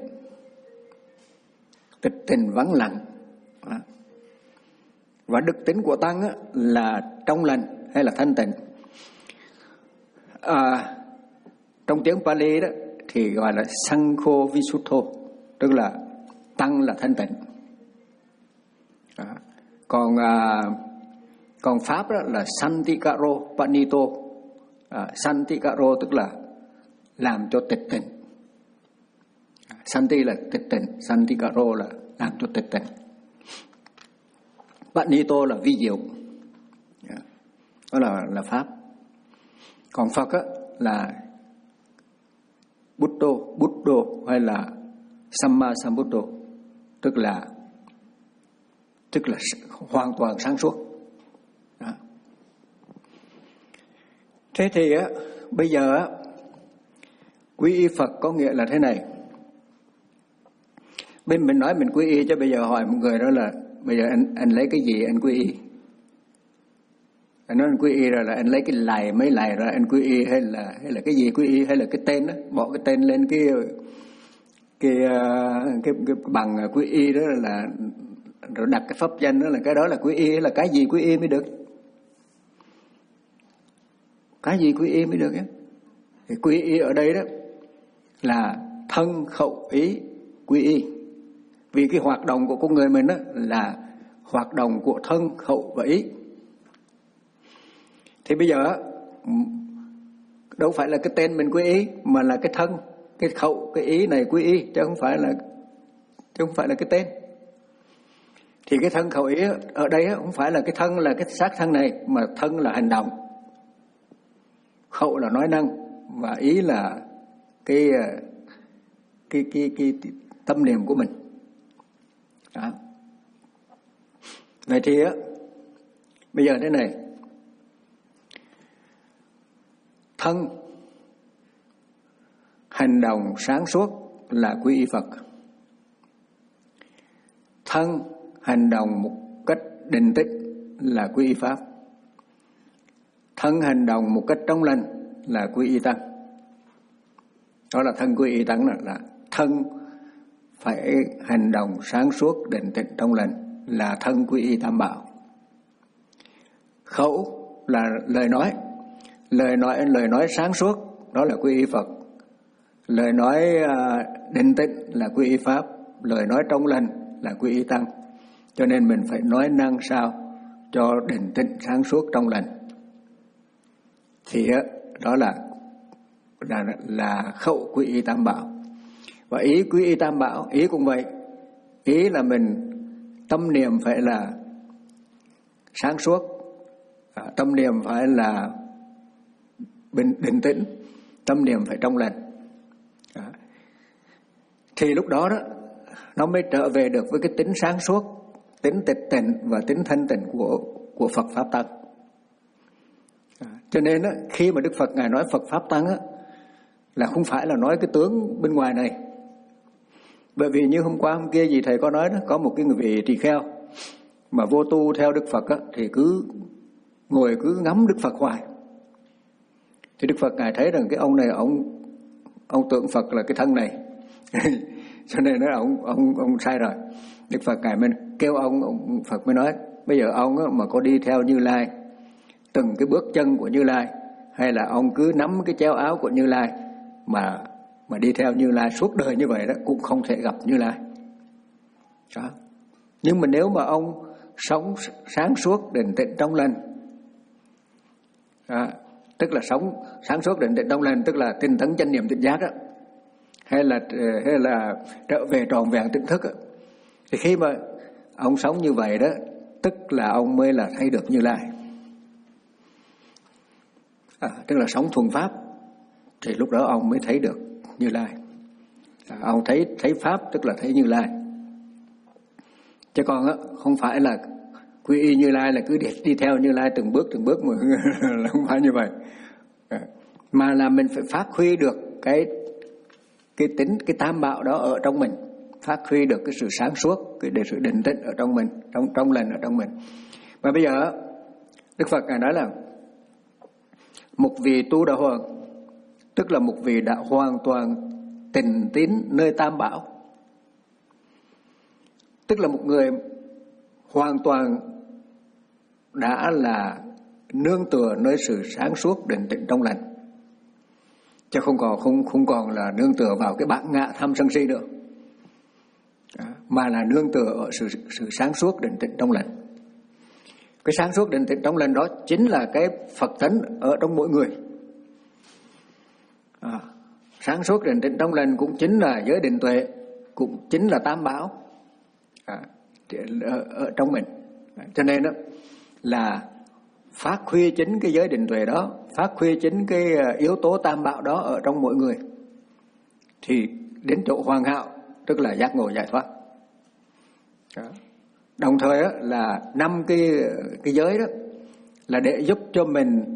Tịch tình vắng lặng. Và đức tính của Tăng là trong lành hay là thanh tịnh. À, trong tiếng Pali đó thì gọi là Sankho Visuddho, tức là Tăng là thanh tịnh. À, còn à, còn Pháp đó là Santikaro Panito. À, Santikaro tức là làm cho tịch tịnh. Santi là tịch tịnh, Santikaro là làm cho tịch tịnh. Panito là vi diệu. Đó là là Pháp. Còn Phật á, là Buddha, Buddha hay là Samma Sambuddha, tức là tức là hoàn toàn sáng suốt. Đó. Thế thì á, bây giờ á, quy y Phật có nghĩa là thế này. Bên mình nói mình quy y, chứ bây giờ hỏi một người đó là bây giờ anh anh lấy cái gì anh quy y? Anh nói anh quy y rồi là anh lấy cái lài mấy lài ra anh quy y, hay là hay là cái gì quy y, hay là cái tên đó, bỏ cái tên lên cái cái cái, cái, cái bằng quy y đó là rồi đặt cái pháp danh đó là cái đó là quy y, hay là cái gì quy y mới được? Cái gì quy y mới được nhé? Thì quy y ở đây đó là thân khẩu ý quy y. Vì cái hoạt động của con người mình đó là hoạt động của thân khẩu và ý. Thì bây giờ đâu phải là cái tên mình quy y, mà là cái thân, cái khẩu, cái ý này quy y, chứ không phải là chứ không phải là cái tên. Thì cái thân khẩu ý ở đây không phải là cái thân là cái xác thân này, mà thân là hành động, khẩu là nói năng, và ý là cái cái cái cái, cái tâm niệm của mình. Đó. Vậy thì á, bây giờ thế này, thân hành động sáng suốt là quy y Phật. Thân hành động một cách định tĩnh là quy y Pháp. Thân hành động một cách trong lành là quy y Tăng. Đó là thân quy y Tăng, là, là thân phải hành động sáng suốt định tĩnh trong lành là thân quy y Tam Bảo. Khẩu là lời nói, lời nói lời nói sáng suốt đó là quy y Phật. Lời nói uh, định tĩnh là quy y Pháp. Lời nói trong lành là quy y Tăng. Cho nên mình phải nói năng sao cho định tĩnh sáng suốt trong lành. Thì uh, đó là là là khẩu quy y Tam Bảo. Và ý quy y Tam Bảo, ý cũng vậy. Ý là mình tâm niệm phải là sáng suốt, à, tâm niệm phải là bình định tĩnh, tâm niệm phải trong lành. À, thì lúc đó đó nó mới trở về được với cái tính sáng suốt, tính tịch tịnh và tính thanh tịnh của của Phật Pháp Tăng. À, cho nên đó, khi mà Đức Phật ngài nói Phật Pháp Tăng á, là không phải là nói cái tướng bên ngoài này. Bởi vì như hôm qua hôm kia gì thầy có nói đó, có một cái người vị tỳ kheo mà vô tu theo Đức Phật á, thì cứ ngồi cứ ngắm Đức Phật hoài. Thì Đức Phật ngài thấy rằng cái ông này ông ông tưởng Phật là cái thân này, cho nên nói ông ông ông sai rồi. Đức Phật ngài mới kêu ông, ông Phật mới nói bây giờ ông á, mà có đi theo Như Lai từng cái bước chân của Như Lai, hay là ông cứ nắm cái chéo áo của Như Lai mà mà đi theo Như Lai suốt đời như vậy đó, cũng không thể gặp Như Lai. Đó. Nhưng mà nếu mà ông sống sáng suốt định tĩnh trong lành, đó, tức là sống sáng suốt định tĩnh trong lành, tức là tinh tấn chánh niệm tỉnh giác đó, hay là hay là trở về tròn vẹn tỉnh thức đó, thì khi mà ông sống như vậy đó, tức là ông mới là thấy được Như Lai. À, tức là sống thuần pháp, thì lúc đó ông mới thấy được Như Lai. À, ông thấy thấy pháp tức là thấy Như Lai. Chứ còn á, không phải là quy y Như Lai là cứ đi, đi theo Như Lai từng bước từng bước mà là không phải như vậy. À, mà là mình phải phát huy được cái cái tính cái tam bảo đó ở trong mình, phát huy được cái sự sáng suốt, cái để sự định tĩnh ở trong mình, trong trong lành ở trong mình. Mà bây giờ Đức Phật ngài nói là một vị tu đạo hoàng tức là một vị đã hoàn toàn tịnh tín nơi Tam Bảo, tức là một người hoàn toàn đã là nương tựa nơi sự sáng suốt định tĩnh trong lành, chứ không còn không không còn là nương tựa vào cái bản ngã tham sân si nữa, mà là nương tựa ở sự sự sáng suốt định tĩnh trong lành. Cái sáng suốt định tĩnh trong lành đó chính là cái Phật tánh ở trong mỗi người. À, sáng suốt định tĩnh trong lành cũng chính là giới định tuệ, cũng chính là Tam Bảo à, ở, ở trong mình. Cho nên đó là phát huy chính cái giới định tuệ đó, phát huy chính cái yếu tố Tam Bảo đó ở trong mỗi người, thì đến chỗ hoàn hảo, tức là giác ngộ giải thoát. Đó. Đồng thời đó, là năm cái cái giới đó là để giúp cho mình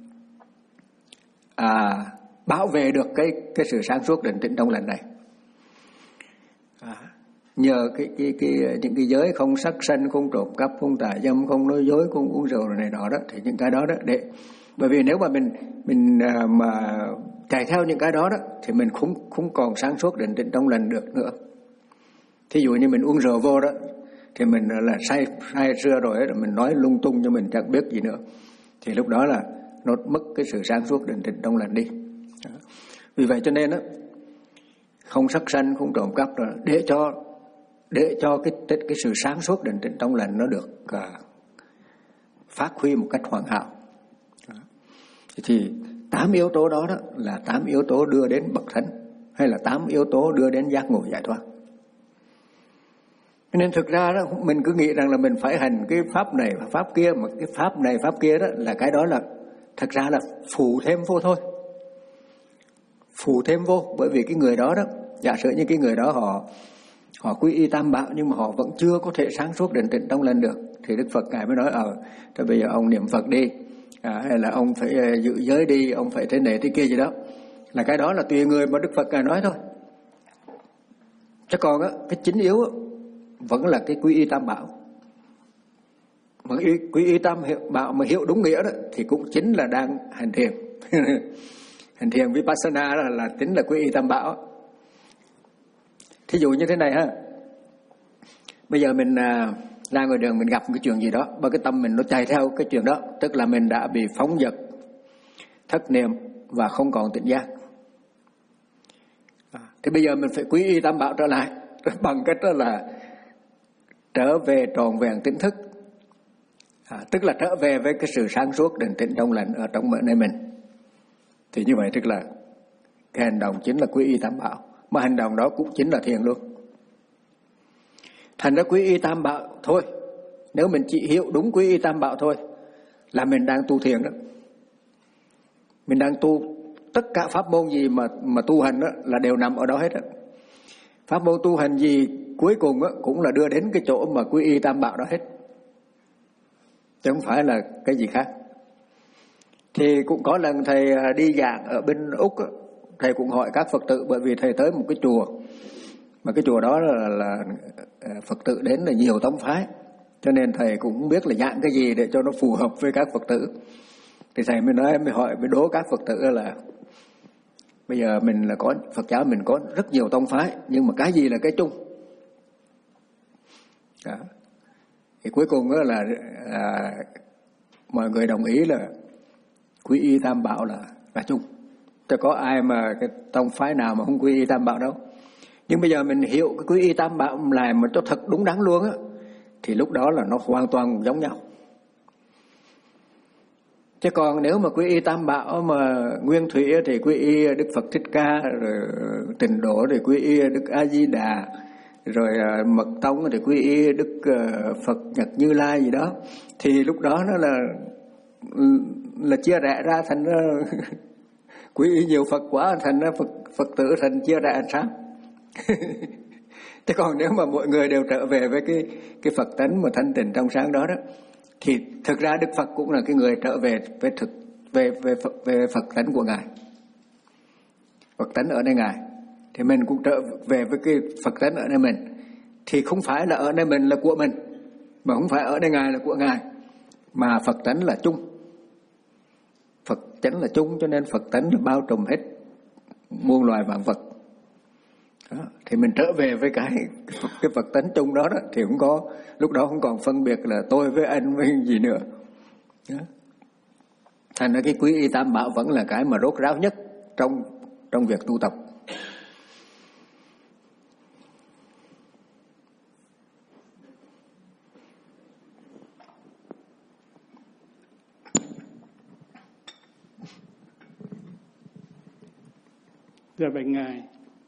à, bảo vệ được cái cái sự sáng suốt định tĩnh trong lành này. À, nhờ cái cái cái những cái giới không sát sanh, không trộm cắp, không tà dâm, không nói dối, không uống rượu này nọ đó, thì những cái đó đó để, bởi vì nếu mà mình mình à, mà chạy theo những cái đó đó thì mình không không còn sáng suốt định tĩnh trong lành được nữa. Thí dụ như mình uống rượu vô đó thì mình là say say sưa rồi ấy, mình nói lung tung cho mình chẳng biết gì nữa, thì lúc đó là nó mất cái sự sáng suốt định tĩnh trong lành đi. Đó. Vì vậy cho nên đó, không sát sanh, không trộm cắp rồi để cho để cho cái cái sự sáng suốt định tĩnh trong lành nó được uh, phát huy một cách hoàn hảo. Đó. Thì tám yếu tố đó đó là tám yếu tố đưa đến bậc thánh, hay là tám yếu tố đưa đến giác ngộ giải thoát. Nên thực ra đó mình cứ nghĩ rằng là mình phải hành cái pháp này pháp kia, mà cái pháp này pháp kia đó là cái đó là thật ra là phụ thêm vô thôi, phụ thêm vô. Bởi vì cái người đó đó, giả sử như cái người đó họ họ quy y Tam Bảo nhưng mà họ vẫn chưa có thể sáng suốt định tĩnh trong lành được, thì Đức Phật ngài mới nói ờ thôi bây giờ ông niệm Phật đi, à, hay là ông phải uh, giữ giới đi, ông phải thế này thế kia gì đó, là cái đó là tùy người mà Đức Phật ngài nói thôi. Chứ còn á cái chính yếu á, vẫn là cái quy y Tam Bảo. Mà quy, quy y Tam Bảo mà hiểu đúng nghĩa đó thì cũng chính là đang hành thiền. Hành thiền Vipassana là, là chính là quy y Tam Bảo. Thí dụ như thế này ha, bây giờ mình à, ra ngoài đường mình gặp một cái chuyện gì đó, và cái tâm mình nó chạy theo cái chuyện đó, tức là mình đã bị phóng dật, thất niệm và không còn tỉnh giác. À, thì bây giờ mình phải quy y Tam Bảo trở lại bằng cách đó là trở về tròn vẹn tỉnh thức, à, tức là trở về với cái sự sáng suốt định tĩnh trong lành ở trong nơi mình. Thì như vậy tức là cái hành động chính là quy y Tam Bảo, mà hành động đó cũng chính là thiền luôn. Thành ra quy y Tam Bảo thôi, nếu mình chỉ hiểu đúng quy y Tam Bảo thôi là mình đang tu thiền đó. Mình đang tu tất cả pháp môn gì mà mà tu hành đó là đều nằm ở đó hết đó. Pháp môn tu hành gì cuối cùng đó cũng là đưa đến cái chỗ mà quy y Tam Bảo đó hết, chứ không phải là cái gì khác. Thì cũng có lần thầy đi giảng ở bên Úc đó, thầy cũng hỏi các Phật tử, bởi vì thầy tới một cái chùa mà cái chùa đó là, là Phật tử đến là nhiều tông phái, cho nên thầy cũng không biết là giảng cái gì để cho nó phù hợp với các Phật tử. Thì thầy mới nói, mới hỏi, mới đố các Phật tử là bây giờ mình là có Phật giáo, mình có rất nhiều tông phái, nhưng mà cái gì là cái chung? Đó. Thì cuối cùng đó là à, mọi người đồng ý là quy y Tam Bảo là là chung. Chứ có ai mà cái tông phái nào mà không quy y Tam Bảo đâu. Nhưng bây giờ mình hiểu cái quy y Tam Bảo làm mà cho thật đúng đắn luôn á, thì lúc đó là nó hoàn toàn giống nhau. Chứ còn nếu mà quy y Tam Bảo mà nguyên thủy thì quy y Đức Phật Thích Ca, rồi Tịnh Độ thì quy y Đức A Di Đà, rồi Mật Tông thì quy y Đức Phật Nhật Như Lai gì đó, thì lúc đó nó là là chia rẽ ra thành quy y nhiều Phật quá, thành Phật Phật tử thành chia rẽ làm sao? Thế còn nếu mà mọi người đều trở về với cái cái Phật tánh mà thanh tịnh trong sáng đó đó, thì thực ra Đức Phật cũng là cái người trở về với thực về về Phật, về Phật tánh của ngài. Phật tánh ở nơi ngài, thì mình cũng trở về với cái Phật tánh ở nơi mình. Thì không phải là ở nơi mình là của mình, mà không phải ở nơi ngài là của ngài, mà Phật tánh là chung. Phật tánh là chung, cho nên Phật tánh là bao trùm hết muôn loài vạn vật. Đó. Thì mình trở về với cái cái vật tánh chung đó, đó thì không có, lúc đó không còn phân biệt là tôi với anh với gì nữa. Đó. Thành ra cái quy y tam bảo vẫn là cái mà rốt ráo nhất trong trong việc tu tập. Dạ bạch Ngài,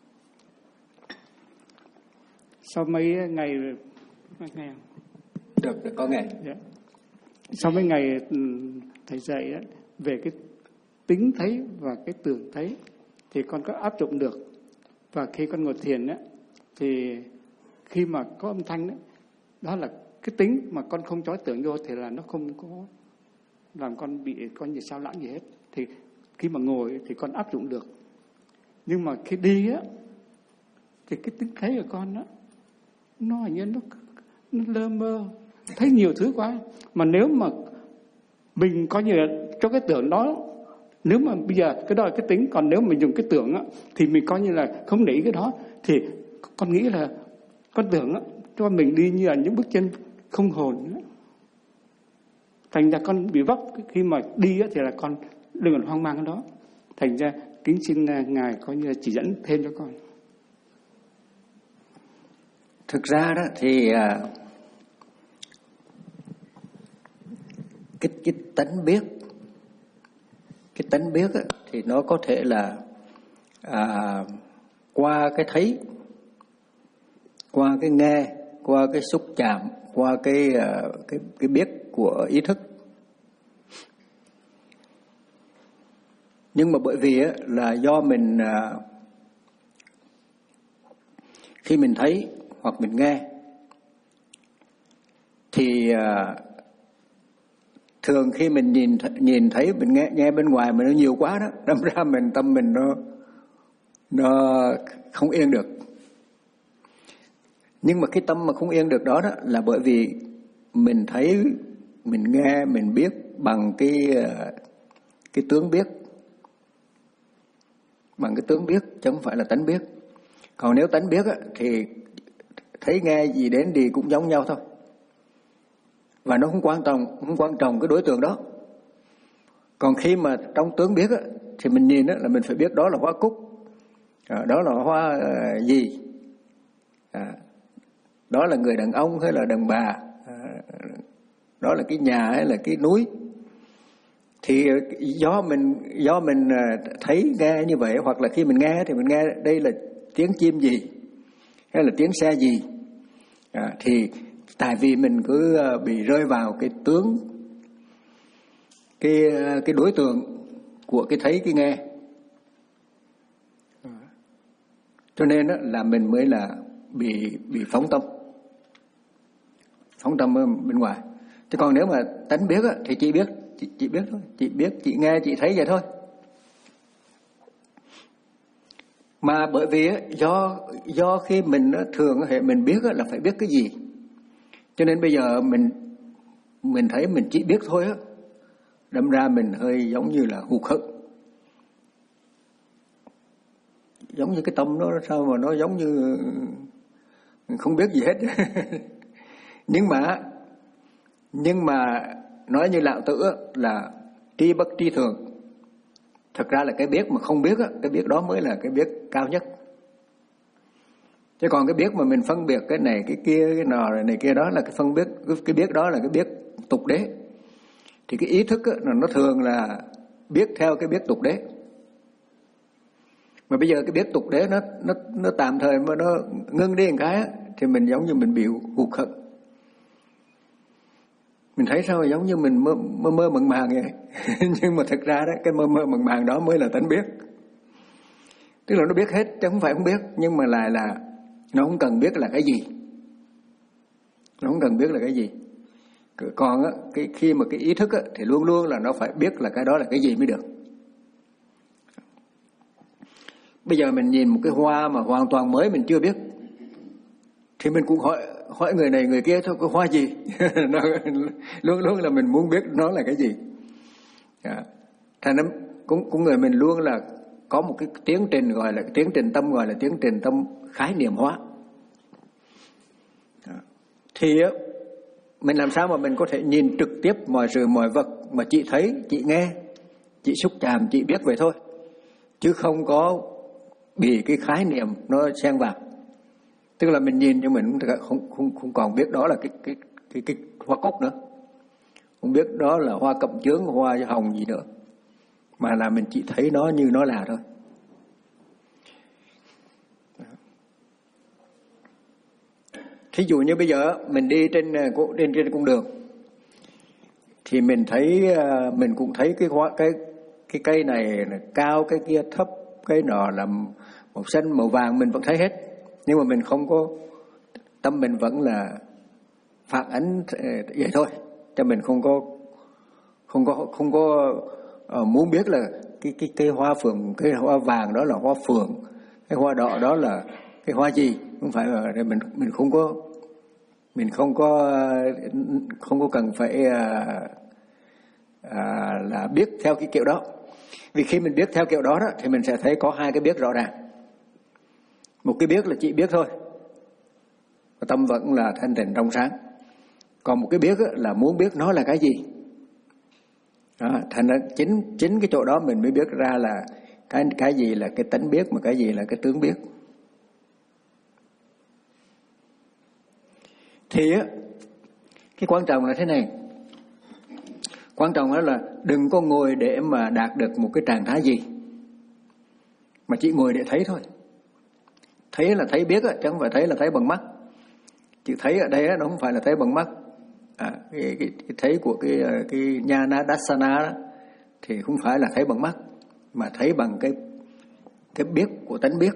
sau mấy ngày nghe Được, được có nghe. dạ. Sau mấy ngày thầy dạy đó, về cái tính thấy và cái tưởng thấy thì con có áp dụng được. Và khi con ngồi thiền đó, thì khi mà có âm thanh đó, đó là cái tính mà con không chói tưởng vô thì là nó không có làm con bị con gì sao lãng gì hết. Thì khi mà ngồi thì con áp dụng được. Nhưng mà khi đi á thì cái tính thấy của con á nó hình như nó, nó lơ mơ, thấy nhiều thứ quá. Mà nếu mà mình coi như là cho cái tưởng đó, nếu mà bây giờ cái đó là cái tính, còn nếu mình dùng cái tưởng á thì mình coi như là không để ý cái đó, thì con nghĩ là con tưởng á cho mình đi như là những bước chân không hồn á. Thành ra con bị vấp khi mà đi á thì là con đừng còn hoang mang cái đó. Thành ra kính xin Ngài coi như là chỉ dẫn thêm cho con. Thực ra đó thì à, cái, cái tánh biết, cái tánh biết á, thì nó có thể là à, qua cái thấy, qua cái nghe, qua cái xúc chạm, qua cái cái cái biết của ý thức. Nhưng mà bởi vì á, là do mình à, khi mình thấy hoặc mình nghe thì à, thường khi mình nhìn nhìn thấy mình nghe nghe bên ngoài mà nó nhiều quá đó, đâm ra mình tâm mình nó nó không yên được. Nhưng mà cái tâm mà không yên được đó, đó là bởi vì mình thấy, mình nghe, mình biết bằng cái cái tướng biết, bằng cái tướng biết chứ không phải là tánh biết. Còn nếu tánh biết á, thì thấy nghe gì đến thì cũng giống nhau thôi, và nó không quan trọng, không quan trọng cái đối tượng đó. Còn khi mà trong tướng biết á, thì mình nhìn á, là mình phải biết đó là hoa cúc, à, đó là hoa à, gì, à, đó là người đàn ông hay là đàn bà, à, đó là cái nhà hay là cái núi. Thì do mình do mình thấy nghe như vậy, hoặc là khi mình nghe thì mình nghe đây là tiếng chim gì hay là tiếng xe gì, à, thì tại vì mình cứ bị rơi vào cái tướng, cái cái đối tượng của cái thấy cái nghe, cho nên đó là mình mới là bị bị phóng tâm, phóng tâm bên ngoài. Chứ còn nếu mà tánh biết á, thì chỉ biết Chị, chị biết thôi, chị biết, chị nghe, chị thấy vậy thôi. Mà bởi vì do do khi mình thường hệ mình biết là phải biết cái gì, cho nên bây giờ mình mình thấy mình chỉ biết thôi á, đâm ra mình hơi giống như là hụt hẫng, giống như cái tâm nó sao mà nó giống như không biết gì hết. nhưng mà nhưng mà nói như Lão Tử là tri bất tri thường. Thật ra là cái biết mà không biết, cái biết đó mới là cái biết cao nhất. Chứ còn cái biết mà mình phân biệt cái này, cái kia, cái nọ này kia, đó là cái phân biết, cái biết đó là cái biết tục đế. Thì cái ý thức nó thường là biết theo cái biết tục đế. Mà bây giờ cái biết tục đế nó nó nó tạm thời mà nó ngưng đi một cái thì mình giống như mình bị hụt hẫng. Mình thấy sao giống như mình mơ mơ, mơ màng màng vậy. Nhưng mà thật ra đó, cái mơ mơ màng màng đó mới là tánh biết. Tức là nó biết hết chứ không phải không biết, nhưng mà lại là nó không cần biết là cái gì. Nó không cần biết là cái gì. Còn á, cái khi mà cái ý thức á, thì luôn luôn là nó phải biết là cái đó là cái gì mới được. Bây giờ mình nhìn một cái hoa mà hoàn toàn mới mình chưa biết, thì mình cũng hỏi hỏi người này người kia thôi, cái hoa gì? Nó, luôn luôn là mình muốn biết nó là cái gì. À, thành ra cũng cũng người mình luôn là có một cái tiến trình gọi là tiến trình tâm, gọi là tiến trình tâm khái niệm hóa. Thì mình làm sao mà mình có thể nhìn trực tiếp mọi sự mọi vật mà chị thấy, chị nghe, chị xúc chạm, chị biết vậy thôi, chứ không có bị cái khái niệm nó xen vào. Tức là mình nhìn nhưng mình không không không còn biết đó là cái cái cái cái hoa cúc nữa, không biết đó là hoa cẩm chướng, hoa hồng gì nữa, mà là mình chỉ thấy nó như nó là thôi. Thí dụ như bây giờ mình đi trên trên trên con đường thì mình thấy mình cũng thấy cái hoa cái cái cây này là cao, cái kia thấp, cái nọ là màu xanh, màu vàng, mình vẫn thấy hết, nhưng mà mình không có, tâm mình vẫn là phản ánh vậy thôi, cho mình không có không có không có uh, muốn biết là cái cái cái hoa phượng, cái hoa vàng đó là hoa phượng, cái hoa đỏ đó là cái hoa gì, không phải là mình mình không có mình không có không có cần phải à, à, là biết theo cái kiểu đó. Vì khi mình biết theo kiểu đó, đó thì mình sẽ thấy có hai cái biết rõ ràng. Một cái biết là chỉ biết thôi, tâm vẫn là thanh tịnh trong sáng. Còn một cái biết là muốn biết nó là cái gì. Đó, thành ra chính chính cái chỗ đó mình mới biết ra là cái cái gì là cái tánh biết, mà cái gì là cái tướng biết. Thì á, cái quan trọng là thế này. Quan trọng đó là đừng có ngồi để mà đạt được một cái trạng thái gì, mà chỉ ngồi để thấy thôi. Thấy là thấy biết á, chứ không phải thấy là thấy bằng mắt. Chữ thấy ở đây á, nó không phải là thấy bằng mắt. À, cái, cái, cái thấy của cái cái Jnana Dassana đó, thì không phải là thấy bằng mắt, mà thấy bằng cái cái biết của tánh biết.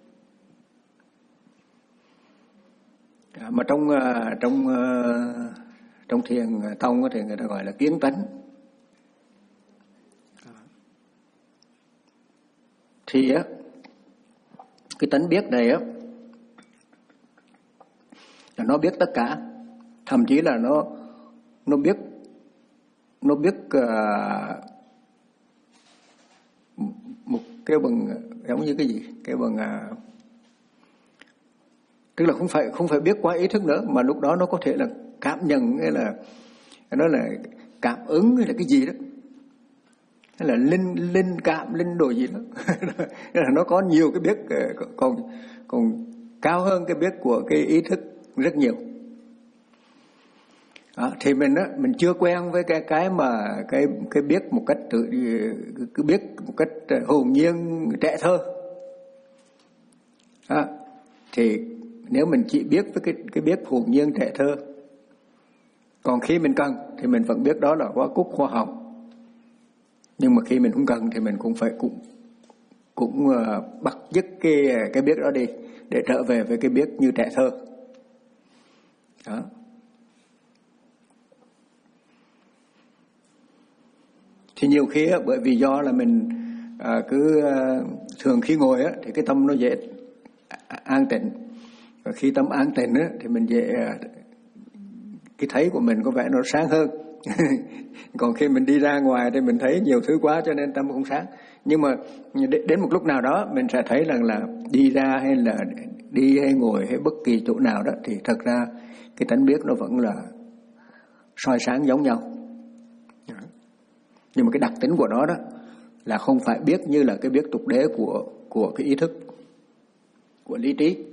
À, mà trong trong trong thiền tông thì người ta gọi là kiến tánh. Thì á, cái tánh biết này á, là nó biết tất cả, thậm chí là nó nó biết nó biết uh, một cái bằng giống như cái gì, cái bằng uh, tức là không phải không phải biết qua ý thức nữa, mà lúc đó nó có thể là cảm nhận, hay là nó là cảm ứng, hay là cái gì đó, hay là linh linh cảm, linh đồ gì đó. Là nó có nhiều cái biết, còn còn cao hơn cái biết của cái ý thức rất nhiều. Đó, thì mình á, mình chưa quen với cái cái mà cái cái biết một cách tự cứ biết một cách hồn nhiên trẻ thơ. Đó, thì nếu mình chỉ biết với cái cái biết hồn nhiên trẻ thơ, còn khi mình cần thì mình vẫn biết đó là hoa cúc, hoa hồng. Nhưng mà khi mình không cần thì mình cũng phải cũng cũng uh, bắt dứt cái cái biết đó đi để trở về với cái biết như trẻ thơ. Đó. Thì nhiều khi á, bởi vì do là mình uh, cứ uh, thường khi ngồi á, thì cái tâm nó dễ an tịnh. Và khi tâm an tịnh á, thì mình dễ uh, cái thấy của mình có vẻ nó sáng hơn. Còn khi mình đi ra ngoài thì mình thấy nhiều thứ quá cho nên tâm không sáng. Nhưng mà đến một lúc nào đó mình sẽ thấy rằng là đi ra hay là đi hay ngồi hay bất kỳ chỗ nào đó, thì thật ra cái tánh biết nó vẫn là soi sáng giống nhau. Nhưng mà cái đặc tính của nó đó là không phải biết như là cái biết tục đế của của cái ý thức, của lý trí.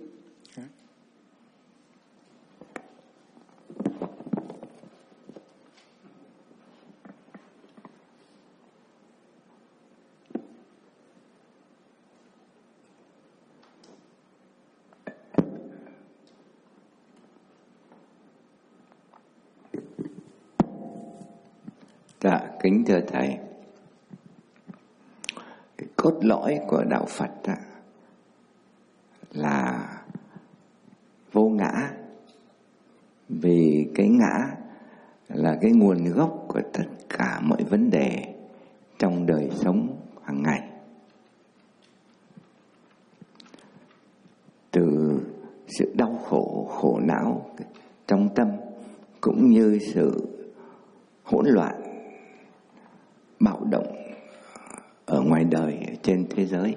Dạ, kính thưa Thầy, cái cốt lõi của Đạo Phật đó là vô ngã. Vì cái ngã là cái nguồn gốc của tất cả mọi vấn đề trong đời sống hàng ngày. Từ sự đau khổ, khổ não trong tâm, cũng như sự hỗn loạn, bạo động ở ngoài đời, trên thế giới.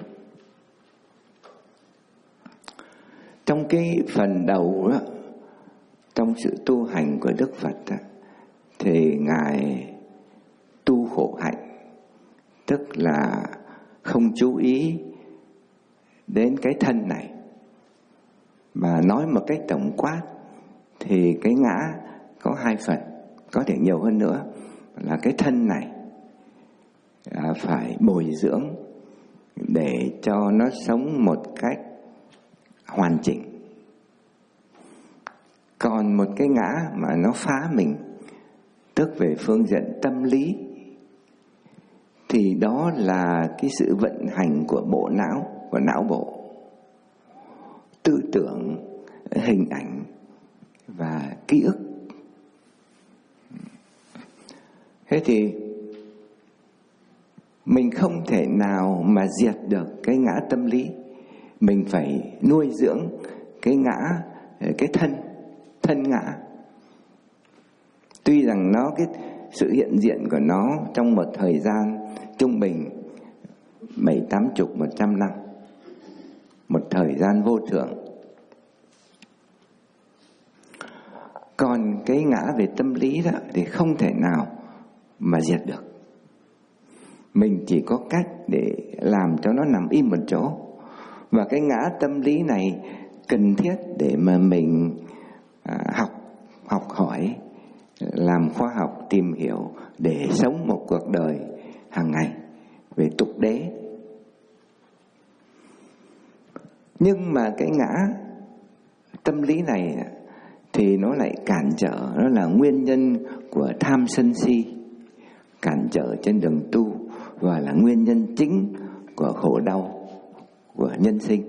Trong cái phần đầu đó, trong sự tu hành của Đức Phật đó, thì Ngài tu khổ hạnh, tức là không chú ý đến cái thân này. Mà nói một cách tổng quát thì cái ngã có hai phần, có thể nhiều hơn nữa, là cái thân này à, phải bồi dưỡng để cho nó sống một cách hoàn chỉnh. Còn một cái ngã mà nó phá mình, tức về phương diện tâm lý, thì đó là cái sự vận hành của bộ não, của não bộ, tư tưởng, hình ảnh và ký ức. Thế thì mình không thể nào mà diệt được cái ngã tâm lý. Mình phải nuôi dưỡng cái ngã, cái thân, thân ngã. Tuy rằng nó cái sự hiện diện của nó trong một thời gian trung bình bảy tám chục một trăm năm, một thời gian vô thượng. Còn cái ngã về tâm lý đó thì không thể nào mà diệt được. Mình chỉ có cách để làm cho nó nằm im một chỗ. Và cái ngã tâm lý này cần thiết để mà mình à, học, học hỏi, làm khoa học, tìm hiểu để sống một cuộc đời hàng ngày về tục đế. Nhưng mà cái ngã tâm lý này thì nó lại cản trở, nó là nguyên nhân của tham sân si, cản trở trên đường tu và là nguyên nhân chính của khổ đau của nhân sinh.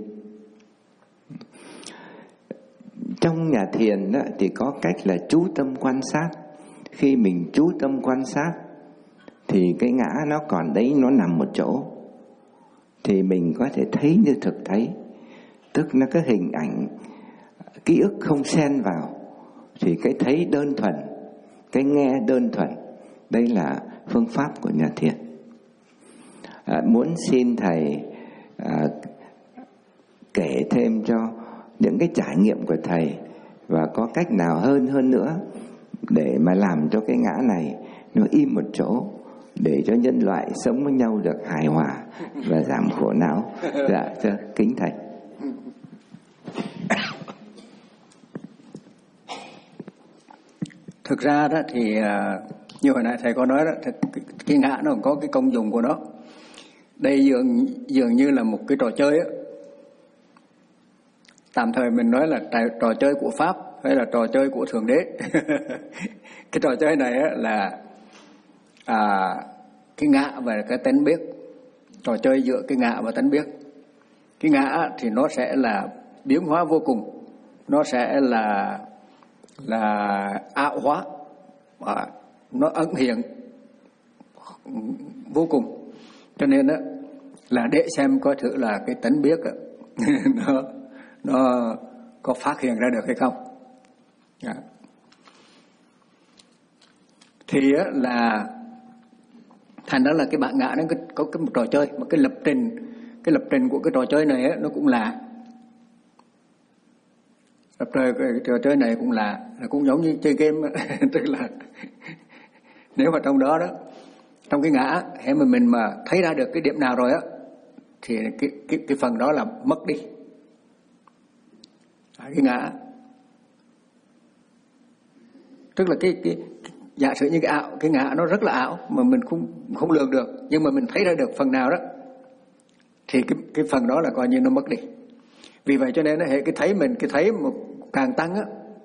Trong nhà thiền đó, thì có cách là chú tâm quan sát. Khi mình chú tâm quan sát thì cái ngã nó còn đấy, nó nằm một chỗ, thì mình có thể thấy như thực thấy. Tức nó có hình ảnh, ký ức không xen vào, thì cái thấy đơn thuần, cái nghe đơn thuần. Đây là phương pháp của nhà thiền. À, muốn xin thầy à, kể thêm cho những cái trải nghiệm của thầy, và có cách nào hơn hơn nữa để mà làm cho cái ngã này nó im một chỗ, để cho nhân loại sống với nhau được hài hòa và giảm khổ não. Dạ, thưa kính thầy. Thực ra đó thì như hồi nãy thầy có nói đó, cái ngã nó có cái công dụng của nó. Đây dường, dường như là một cái trò chơi á. Tạm thời mình nói là trò chơi của Pháp hay là trò chơi của Thượng Đế. Cái trò chơi này á là à, cái ngã và cái tánh biết. Trò chơi giữa cái ngã và tánh biết. Cái ngã thì nó sẽ là biến hóa vô cùng, nó sẽ là là ảo hóa, và nó ẩn hiện vô cùng. Cho nên đó, là để xem coi thử là cái tánh biết đó, nó nó có phát hiện ra được hay không. Dạ. Thì đó là thành đó là cái bản ngã nó có cái một trò chơi, một cái lập trình, cái lập trình của cái trò chơi này đó, nó cũng lạ. Lập trời cái trò chơi này cũng lạ, cũng giống như chơi game. Tức là nếu mà trong đó đó, trong cái ngã, hễ mà mình mà thấy ra được cái điểm nào rồi á, thì cái cái cái phần đó là mất đi. Cái ngã, tức là cái cái giả sử như cái ảo, cái ngã nó rất là ảo mà mình không không lường được, nhưng mà mình thấy ra được phần nào đó, thì cái cái phần đó là coi như nó mất đi. Vì vậy cho nên nó hệ cái thấy mình, cái thấy một càng tăng á,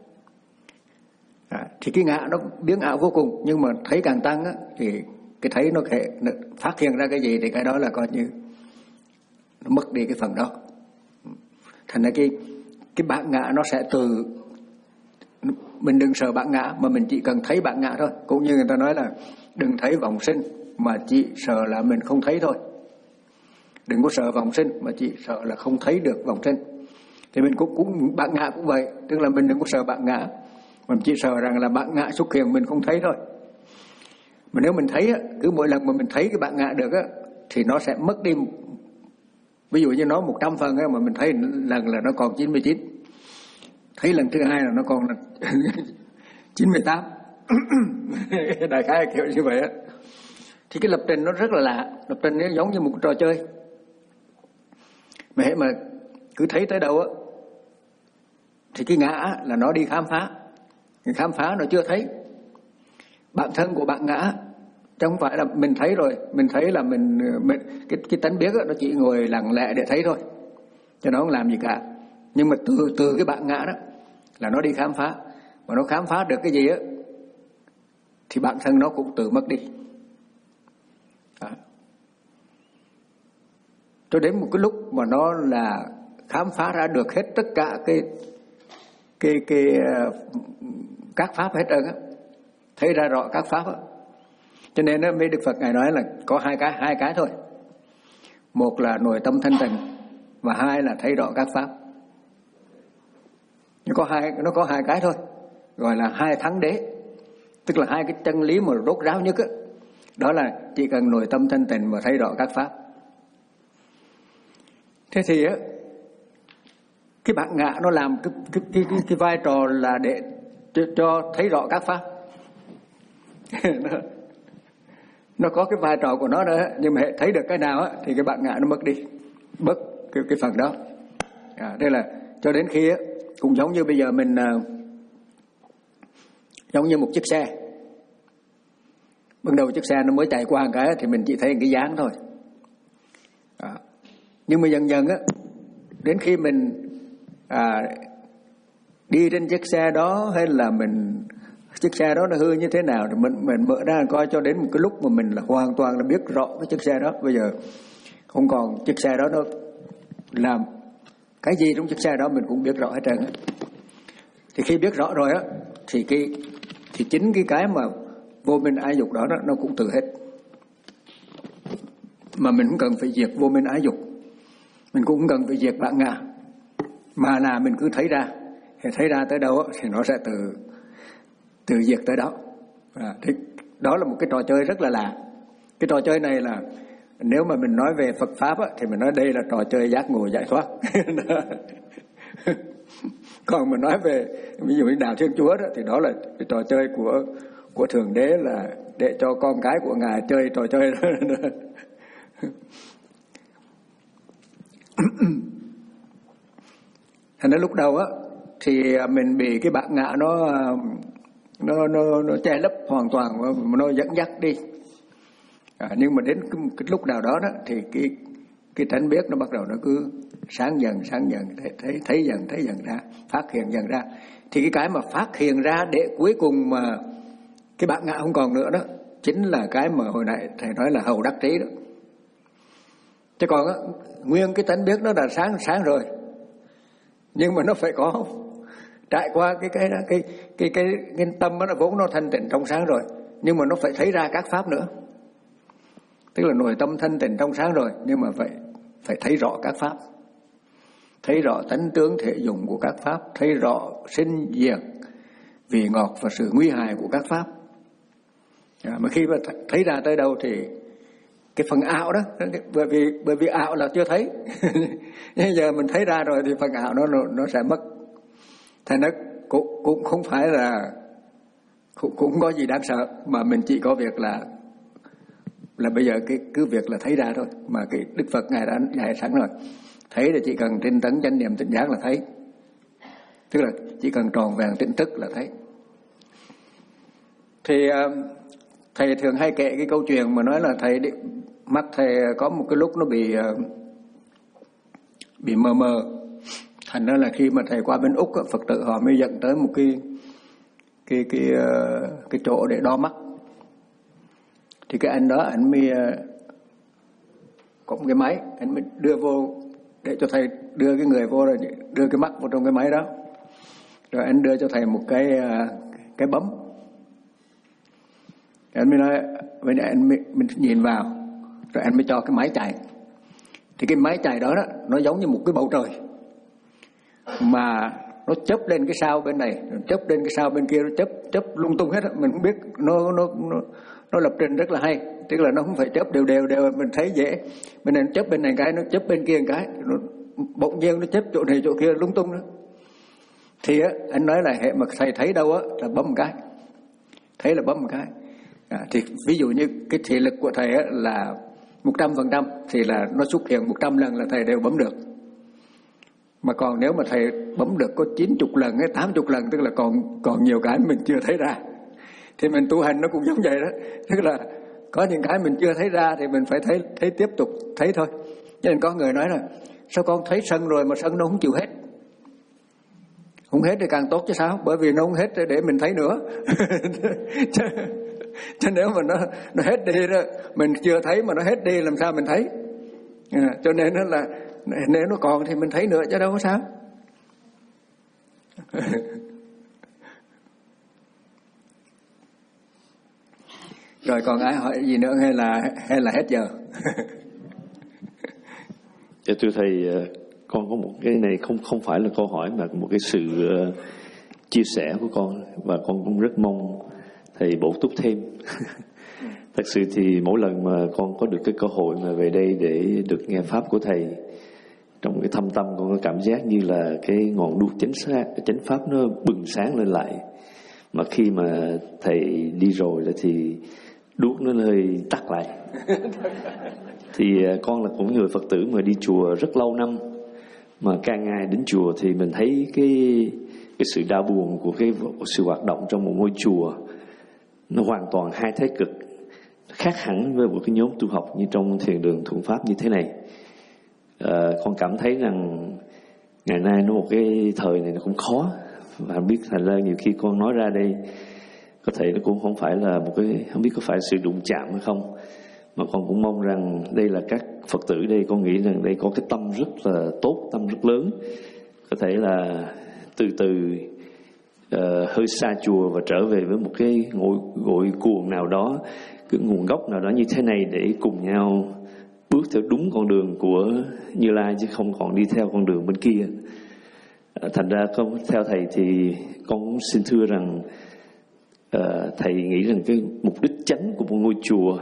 à, thì cái ngã nó biến ảo vô cùng, nhưng mà thấy càng tăng á, thì cái thấy nó, hệ, nó phát hiện ra cái gì thì cái đó là coi như nó mất đi cái phần đó. Thành ra cái cái bản ngã nó sẽ từ, mình đừng sợ bản ngã mà mình chỉ cần thấy bản ngã thôi. Cũng như người ta nói là đừng thấy vọng sinh mà chỉ sợ là mình không thấy thôi. Đừng có sợ vọng sinh mà chỉ sợ là không thấy được vọng sinh. Thì mình cũng, cũng bản ngã cũng vậy, tức là mình đừng có sợ bản ngã, mình chỉ sợ rằng là bản ngã xuất hiện mình không thấy thôi. Mà nếu mình thấy á, cứ mỗi lần mà mình thấy cái bản ngã được á, thì nó sẽ mất đi. Ví dụ như nó một trăm phần ấy, mà mình thấy lần là nó còn chín mươi chín, thấy lần thứ hai là nó còn là chín mươi tám. Đại khái kiểu như vậy á. Thì cái lập trình nó rất là lạ. Lập trình nó giống như một trò chơi. Mà hễ mà cứ thấy tới đâu á thì cái ngã là nó đi khám phá. Cái khám phá nó chưa thấy. Bản thân của bạn ngã, chứ không phải là mình thấy rồi, mình thấy là mình, mình cái cái tánh biết đó, nó chỉ ngồi lặng lẽ để thấy thôi, cho nó không làm gì cả. Nhưng mà từ từ cái bạn ngã đó là nó đi khám phá, mà nó khám phá được cái gì á thì bản thân nó cũng tự mất đi. Đó. Cho đến một cái lúc mà nó là khám phá ra được hết tất cả cái cái cái các pháp hết trơn á, thấy ra rõ các pháp á. Cho nên đó, mấy Đức Phật ngài nói là có hai cái hai cái thôi. Một là nội tâm thanh tịnh, và hai là thấy rõ các pháp. Nó có hai nó có hai cái thôi, gọi là hai thắng đế, tức là hai cái chân lý mà rốt ráo nhất á. Đó là chỉ cần nội tâm thanh tịnh và thấy rõ các pháp. Thế thì á, cái bản ngã nó làm cái cái cái cái, cái vai trò là để cho, cho thấy rõ các pháp. nó, nó có cái vai trò của nó nữa, nhưng mà thấy được cái nào á thì cái bản ngã nó mất đi, mất cái cái phần đó. À, đây là cho đến khi á, cũng giống như bây giờ mình uh, giống như một chiếc xe. Ban đầu chiếc xe nó mới chạy qua một cái thì mình chỉ thấy cái dáng thôi. À, nhưng mà dần dần á, đến khi mình à, đi trên chiếc xe đó, hay là mình chiếc xe đó nó hư như thế nào thì mình mình mở ra coi, cho đến một cái lúc mà mình là hoàn toàn là biết rõ cái chiếc xe đó. Bây giờ không còn chiếc xe đó nó làm cái gì trong chiếc xe đó mình cũng biết rõ hết trơn á. Thì khi biết rõ rồi á thì cái thì chính cái cái mà vô minh ái dục đó, đó nó cũng từ hết. Mà mình không cần phải diệt vô minh ái dục, mình cũng không cần phải diệt bản ngã, mà là mình cứ thấy ra, thì thấy ra tới đâu á, thì nó sẽ từ từ diệt tới đó. À, thì đó là một cái trò chơi rất là lạ. Cái trò chơi này là nếu mà mình nói về Phật pháp á, thì mình nói đây là trò chơi giác ngộ giải thoát. Còn mình nói về ví dụ như đạo Thiên Chúa đó, thì đó là cái trò chơi của của Thượng Đế, là để cho con cái của Ngài chơi trò chơi đó. Thành ra lúc đầu á thì mình bị cái bản ngã nó nó nó nó che lấp hoàn toàn, nó dẫn dắt đi. À, nhưng mà đến cái, cái lúc nào đó đó thì cái cái tánh biết nó bắt đầu nó cứ sáng dần sáng dần, thấy thấy, thấy dần thấy dần ra, phát hiện dần ra. Thì cái cái mà phát hiện ra để cuối cùng mà cái bản ngã không còn nữa đó, chính là cái mà hồi nãy thầy nói là hầu đắc trí đó. Chứ còn á, nguyên cái tánh biết nó đã sáng sáng rồi, nhưng mà nó phải có trải qua cái cái đó, cái cái cái cái tâm nó vốn nó thanh tịnh trong sáng rồi, nhưng mà nó phải thấy ra các pháp nữa. Tức là nội tâm thanh tịnh trong sáng rồi, nhưng mà phải phải thấy rõ các pháp, thấy rõ tánh tướng thể dụng của các pháp, thấy rõ sinh diệt, vị ngọt và sự nguy hại của các pháp. À, mà khi mà thấy ra tới đâu thì cái phần ảo đó, bởi vì bởi vì ảo là chưa thấy. Nhưng giờ mình thấy ra rồi thì phần ảo nó nó, nó sẽ mất. Thành nó cũng cũng không phải là cũng cũng không có gì đáng sợ, mà mình chỉ có việc là là bây giờ cái cứ việc là thấy ra thôi. Mà cái Đức Phật ngài đã dạy sẵn rồi, thấy là chỉ cần tinh tấn chánh niệm tỉnh giác là thấy, tức là chỉ cần tròn vẹn tỉnh thức là thấy. Thì thầy thường hay kể cái câu chuyện mà nói là thầy mắt thầy có một cái lúc nó bị bị mờ mờ, thành ra là khi mà thầy qua bên Úc, Phật tử họ mới dẫn tới một cái cái cái cái chỗ để đo mắt. Thì cái anh đó anh mới có một cái máy, anh mới đưa vô để cho thầy đưa cái người vô, rồi đưa cái mắt vào trong cái máy đó, rồi anh đưa cho thầy một cái cái bấm. Anh mới nói, bây giờ anh mới, mình nhìn vào, rồi anh mới cho cái máy chạy. Thì cái máy chạy đó, đó nó giống như một cái bầu trời, mà nó chớp lên cái sao bên này, chớp lên cái sao bên kia, nó chớp chớp lung tung hết. Mình không biết nó nó nó nó lập trình rất là hay, tức là nó không phải chớp đều đều đều mình thấy dễ. Bên này nó chớp bên này cái, nó chớp bên kia một cái, nó bỗng nhiên nó chớp chỗ này chỗ kia lung tung đó. Thì á, anh nói là hệ mà thầy thấy đâu á là bấm một cái, thấy là bấm một cái. À, thì ví dụ như cái thị lực của thầy á là một trăm phần trăm thì là nó xuất hiện một trăm lần là thầy đều bấm được. Mà còn nếu mà thầy bấm được có chín mươi lần hay tám mươi lần, tức là còn còn nhiều cái mình chưa thấy ra. Thì mình tu hành nó cũng giống vậy đó, tức là có những cái mình chưa thấy ra thì mình phải thấy thấy tiếp tục thấy thôi. Cho nên có người nói là sao con thấy sân rồi mà sân nó không chịu hết. Không hết thì càng tốt chứ sao, bởi vì nó không hết để mình thấy nữa. Cho nếu mà nó nó hết đi đó, mình chưa thấy mà nó hết đi làm sao mình thấy. À, cho nên nó là nếu nó còn thì mình thấy nữa chứ đâu có sao. Rồi còn ai hỏi gì nữa hay là hay là hết giờ? Dạ thưa thầy, con có một cái này không không phải là câu hỏi mà một cái sự uh, chia sẻ của con, và con cũng rất mong thầy bổ túc thêm. Thật sự thì mỗi lần mà con có được cái cơ hội mà về đây để được nghe pháp của thầy, trong cái thâm tâm con có cảm giác như là cái ngọn đuốc chánh sát, chánh pháp nó bừng sáng lên lại. Mà khi mà thầy đi rồi thì đuốc nó hơi tắt lại. Thì con là cũng người Phật tử mà đi chùa rất lâu năm, mà càng ngày đến chùa thì mình thấy cái cái sự đau buồn của cái sự hoạt động trong một ngôi chùa nó hoàn toàn hai thái cực, khác hẳn với một cái nhóm tu học như trong thiền đường Thuận Pháp như thế này. À, con cảm thấy rằng ngày nay nó một cái thời này nó cũng khó, và biết thành ra nhiều khi con nói ra đây có thể nó cũng không phải là một cái, không biết có phải sự đụng chạm hay không, mà con cũng mong rằng đây là các Phật tử đây, con nghĩ rằng đây có cái tâm rất là tốt, tâm rất lớn, có thể là từ từ uh, hơi xa chùa và trở về với một cái ngôi ngôi cuồng nào đó, cái nguồn gốc nào đó như thế này, để cùng nhau bước theo đúng con đường của Như Lai, chứ không còn đi theo con đường bên kia. Uh, thành ra con theo thầy thì con cũng xin thưa rằng uh, thầy nghĩ rằng cái mục đích chánh của một ngôi chùa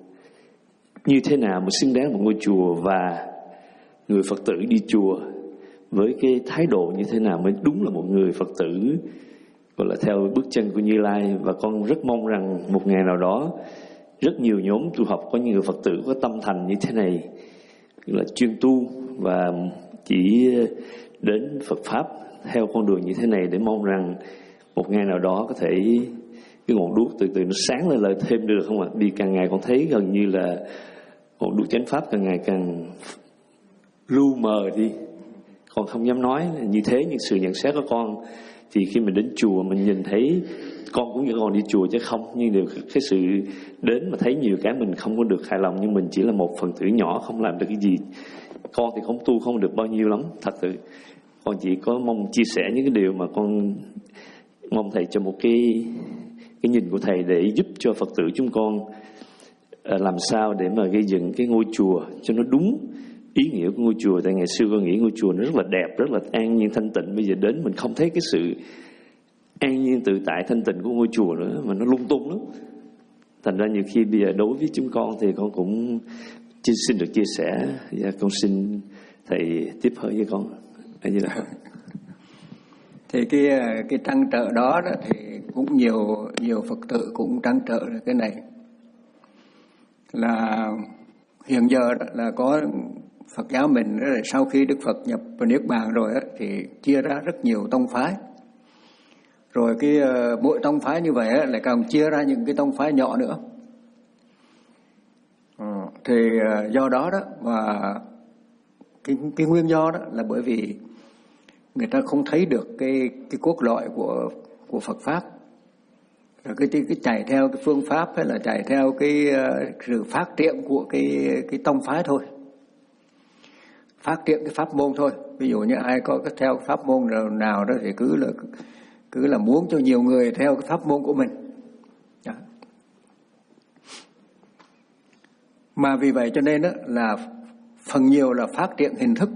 như thế nào mà xứng đáng một ngôi chùa, và người Phật tử đi chùa với cái thái độ như thế nào mới đúng là một người Phật tử gọi là theo bước chân của Như Lai. Và con rất mong rằng một ngày nào đó rất nhiều nhóm tu học có nhiều Phật tử có tâm thành như thế này, là chuyên tu và chỉ đến Phật Pháp theo con đường như thế này, để mong rằng một ngày nào đó có thể cái ngọn đuốc từ từ nó sáng lên lại thêm được, không ạ? Vì càng ngày con thấy gần như là ngọn đuốc chánh pháp càng ngày càng lu mờ đi. Con không dám nói như thế, nhưng sự nhận xét của con thì khi mình đến chùa mình nhìn thấy, con cũng như con đi chùa chứ không, nhưng điều cái sự đến mà thấy nhiều cái mình không có được hài lòng, nhưng mình chỉ là một phần tử nhỏ không làm được cái gì. Con thì không tu không được bao nhiêu lắm, thật sự con chỉ có mong chia sẻ những cái điều mà con mong thầy cho một cái cái nhìn của thầy để giúp cho Phật tử chúng con làm sao để mà gây dựng cái ngôi chùa cho nó đúng ý nghĩa của ngôi chùa. Tại ngày xưa con nghĩ ngôi chùa nó rất là đẹp, rất là an nhiên thanh tịnh, bây giờ đến mình không thấy cái sự an nhiên tự tại thanh tịnh của ngôi chùa nữa, mà nó lung tung lắm. Thành ra nhiều khi bây giờ đối với chúng con thì con cũng xin được chia sẻ, và con xin thầy tiếp hơi với con. Như là thì cái cái trăn trở đó, đó thì cũng nhiều nhiều Phật tử cũng trăn trở cái này, là hiện giờ đó là có Phật giáo mình đó, sau khi Đức Phật nhập vào Niết Bàn rồi đó, thì chia ra rất nhiều tông phái, rồi cái uh, mỗi tông phái như vậy đó, lại càng chia ra những cái tông phái nhỏ nữa. Ừ, thì uh, do đó đó và cái cái nguyên do đó là bởi vì người ta không thấy được cái cái cốt lõi của của Phật pháp, rồi cái, cái cái chạy theo cái phương pháp hay là chạy theo cái uh, sự phát triển của cái cái tông phái thôi, phát triển cái pháp môn thôi. Ví dụ như ai có cái theo cái pháp môn nào, nào đó thì cứ là cứ là muốn cho nhiều người theo cái pháp môn của mình. Đó. Mà vì vậy cho nên đó là phần nhiều là phát triển hình thức,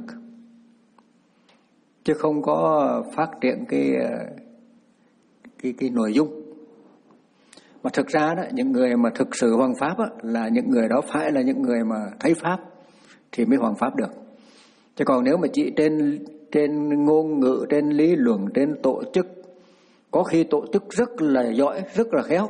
chứ không có phát triển cái cái cái nội dung. Mà thực ra đó, những người mà thực sự hoằng pháp á, là những người đó phải là những người mà thấy pháp thì mới hoằng pháp được. Chứ còn nếu mà chỉ trên trên ngôn ngữ, trên lý luận, trên tổ chức, có khi tổ chức rất là giỏi, rất là khéo.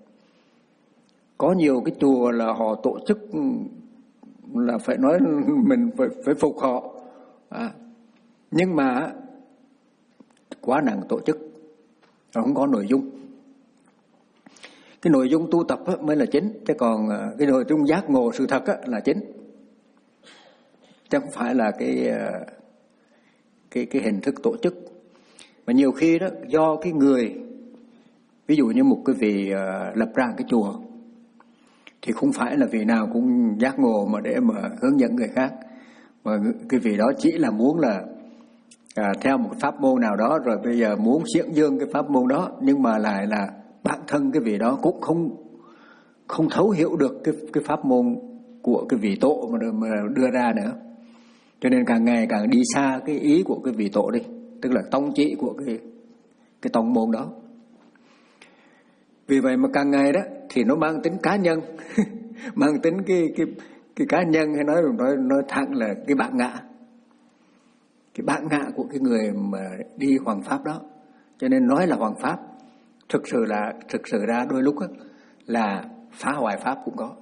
Có nhiều cái chùa là họ tổ chức là phải nói mình phải, phải phục họ. À, nhưng mà quá nặng tổ chức, không có nội dung. Cái nội dung tu tập mới là chính, chứ còn cái nội dung giác ngộ sự thật là chính, chứ không phải là cái cái cái hình thức tổ chức. Mà nhiều khi đó do cái người, ví dụ như một cái vị lập ra cái chùa thì không phải là vị nào cũng giác ngộ mà để mà hướng dẫn người khác, mà cái vị đó chỉ là muốn là à, theo một cái pháp môn nào đó, rồi bây giờ muốn xiển dương cái pháp môn đó, nhưng mà lại là bản thân cái vị đó cũng không không thấu hiểu được cái cái pháp môn của cái vị tổ mà, mà đưa ra nữa, cho nên càng ngày càng đi xa cái ý của cái vị tổ đi, tức là tông chỉ của cái cái tông môn đó. Vì vậy mà càng ngày đó thì nó mang tính cá nhân, mang tính cái cái cái cá nhân, hay nói nói nói thẳng là cái bản ngã, cái bản ngã của cái người mà đi hoằng pháp đó. Cho nên nói là hoằng pháp, thực sự là thực sự ra đôi lúc đó, là phá hoại pháp cũng có.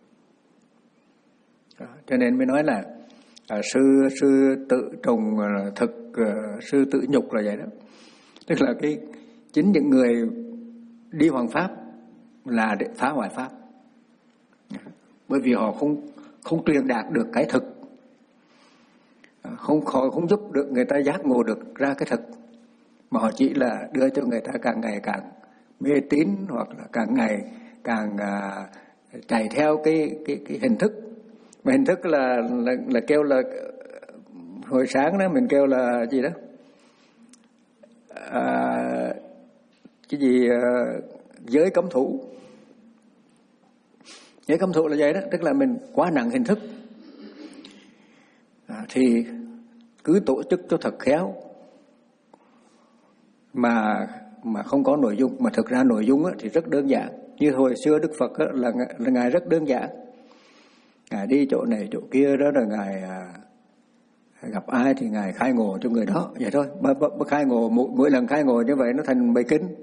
Đó, cho nên mới nói là à, sư sư tự trùng thực, uh, sư tự nhục là vậy đó. Tức là cái chính những người đi hoằng pháp là để phá hoại pháp, bởi vì họ không không truyền đạt được cái thực, không không giúp được người ta giác ngộ được ra cái thực, mà họ chỉ là đưa cho người ta càng ngày càng mê tín, hoặc là càng ngày càng à, chạy theo cái cái cái hình thức. Mà hình thức là là, là kêu là hồi sáng đó mình kêu là gì đó, à, cái gì à, giới cấm thủ. Giới cấm thủ là vậy đó, tức là mình quá nặng hình thức. À, thì cứ tổ chức cho thật khéo mà mà không có nội dung. Mà thực ra nội dung á, thì rất đơn giản. Như hồi xưa Đức Phật á, là, là Ngài rất đơn giản. Ngài đi chỗ này chỗ kia đó là Ngài à, gặp ai thì Ngài khai ngộ cho người đó, vậy thôi. Mà, mà khai ngộ, mỗi, mỗi lần khai ngộ như vậy nó thành bài kinh,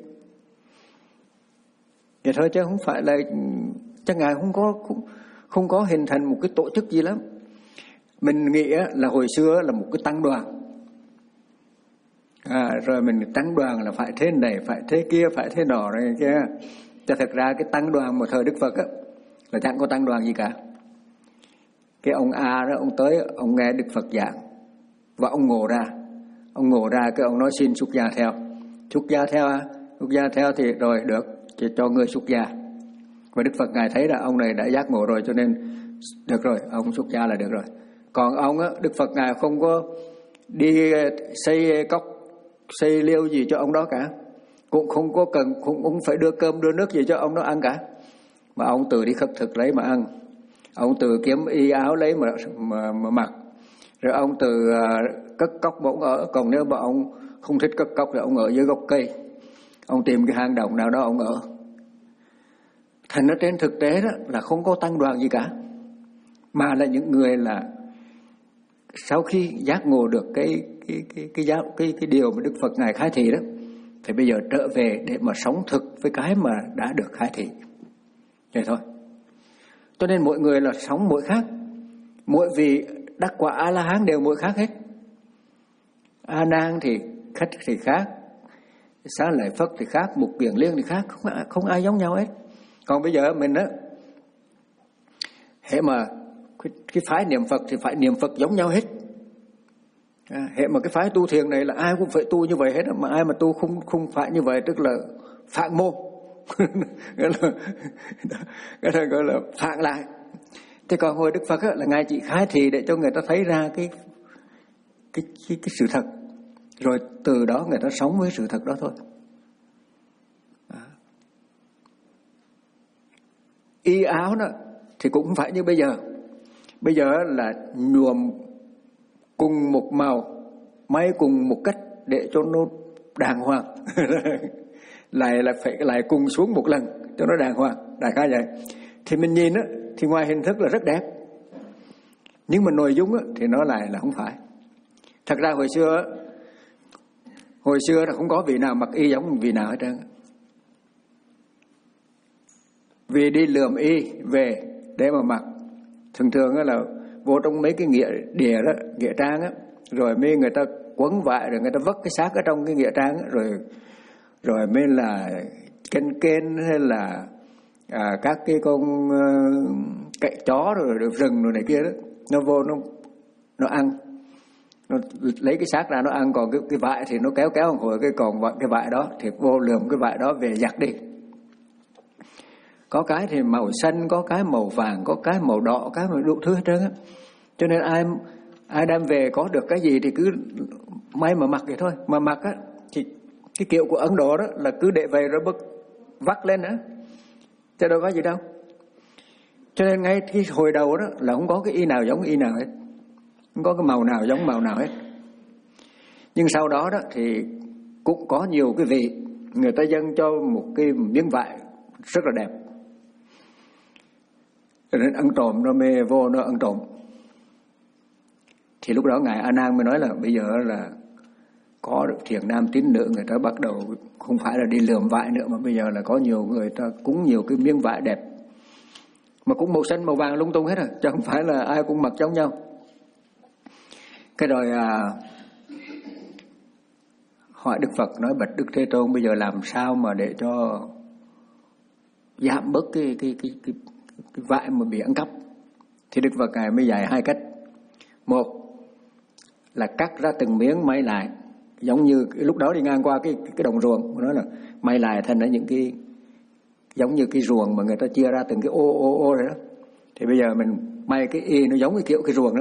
vậy thôi, chứ không phải là chắc Ngài không có không, không có hình thành một cái tổ chức gì lắm. Mình nghĩ là hồi xưa là một cái tăng đoàn, à, rồi mình tăng đoàn là phải thế này, phải thế kia, phải thế nọ này kia. Cho thật ra cái tăng đoàn một thời Đức Phật á, là chẳng có tăng đoàn gì cả. Cái ông A đó, ông tới, ông nghe Đức Phật giảng và ông ngộ ra, ông ngộ ra cái ông nói xin xuất gia theo. Xuất gia theo à? Xuất gia theo thì rồi được, chỉ cho người xuất gia. Và Đức Phật Ngài thấy là ông này đã giác ngộ rồi, cho nên được rồi, ông xuất gia là được rồi. Còn ông á, Đức Phật Ngài không có đi xây cốc, xây liêu gì cho ông đó cả, cũng không có cần, cũng không phải đưa cơm đưa nước gì cho ông đó ăn cả, mà ông tự đi khất thực lấy mà ăn. Ông tự kiếm y áo lấy mà, mà, mà mặc. Rồi ông tự uh, cất cốc mà ông ở. Còn nếu mà ông không thích cất cốc thì ông ở dưới gốc cây, ông tìm cái hang động nào đó ông ở. Thành ra trên thực tế đó là không có tăng đoàn gì cả, mà là những người là sau khi giác ngộ được cái cái cái cái giáo cái cái điều mà Đức Phật Ngài khai thị đó, thì bây giờ trở về để mà sống thực với cái mà đã được khai thị. Vậy thôi. Cho nên mỗi người là sống mỗi khác, mỗi vị đắc quả A La Hán đều mỗi khác hết. A Nan thì khách thì khác, Xá Lợi Phất thì khác, Mục Kiền Liên thì khác, không không ai giống nhau hết. Còn bây giờ mình đó, hệ mà cái, cái phái niệm Phật thì phải niệm Phật giống nhau hết. À, hệ mà cái phái tu thiền này là ai cũng phải tu như vậy hết, mà ai mà tu không không phải như vậy tức là phản môn. Cái là, cái là gọi là phản lại. Thế còn hồi Đức Phật á, là Ngài chỉ khai thị để cho người ta thấy ra cái cái cái, cái sự thật, rồi từ đó người ta sống với sự thật đó thôi. À. Y áo đó thì cũng không phải như bây giờ. Bây giờ là nhuộm cùng một màu, may cùng một cách để cho nó đàng hoàng. lại là phải lại cùng xuống một lần cho nó đàng hoàng, đại khái vậy. Thì mình nhìn á, thì ngoài hình thức là rất đẹp, nhưng mà nội dung á, thì nó lại là không phải. Thật ra hồi xưa hồi xưa là không có vị nào mặc y giống vị nào hết trơn. Vì đi lượm y về để mà mặc, thường thường á là vô trong mấy cái nghĩa địa đó, nghĩa trang á, rồi mới người ta quấn vải, rồi người ta vất cái xác ở trong cái nghĩa trang á, rồi rồi mới là kênh kênh hay là à, các cái con uh, cậy chó rồi được rừng rồi này kia đó, nó vô nó nó ăn, nó lấy cái xác ra nó ăn, còn cái cái vải thì nó kéo kéo một hồi, cái còn cái vải đó thì vô lượm cái vải đó về giặt đi. Có cái thì màu xanh, có cái màu vàng, có cái màu đỏ, cái màu đủ thứ hết trơn á. Cho nên ai ai đem về có được cái gì thì cứ may mà mặc vậy thôi. Mà mặc á thì cái kiểu của Ấn Độ đó là cứ để về rồi bức vắt lên nữa, chứ đâu có gì đâu. Cho nên ngay cái hồi đầu đó là không có cái y nào giống y nào hết, không có cái màu nào giống màu nào hết. Nhưng sau đó đó thì cũng có nhiều cái vị người ta dâng cho một cái miếng vải rất là đẹp, cho nên ăn trộm nó mê vô nó ăn trộm. Thì lúc đó ngài A Nan mới nói là bây giờ là có được thiền nam tín nữ, người ta bắt đầu không phải là đi lượm vải nữa, mà bây giờ là có nhiều người ta cúng nhiều cái miếng vải đẹp, mà cũng màu xanh màu vàng lung tung hết rồi, chứ không phải là ai cũng mặc giống nhau. Cái rồi à, hỏi Đức Phật, nói bạch Đức Thế Tôn, bây giờ làm sao mà để cho giảm bớt cái cái cái cái, cái vải mà bị ăn cắp. Thì Đức Phật ngài mới dạy hai cách. Một là cắt ra từng miếng may lại, giống như lúc đó đi ngang qua cái cái đồng ruộng, nó là may lại thành ra những cái giống như cái ruộng mà người ta chia ra từng cái ô ô ô rồi đó. Thì bây giờ mình may cái y nó giống cái kiểu cái ruộng đó.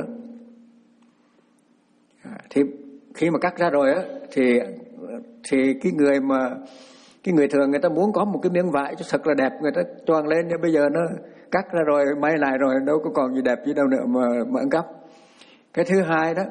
À, thì khi mà cắt ra rồi á thì thì cái người mà cái người thường người ta muốn có một cái miếng vải cho thật là đẹp, người ta choàng lên, nhưng bây giờ nó cắt ra rồi may lại rồi đâu có còn gì đẹp gì đâu nữa mà mà ăn cắp. Cái thứ hai đó,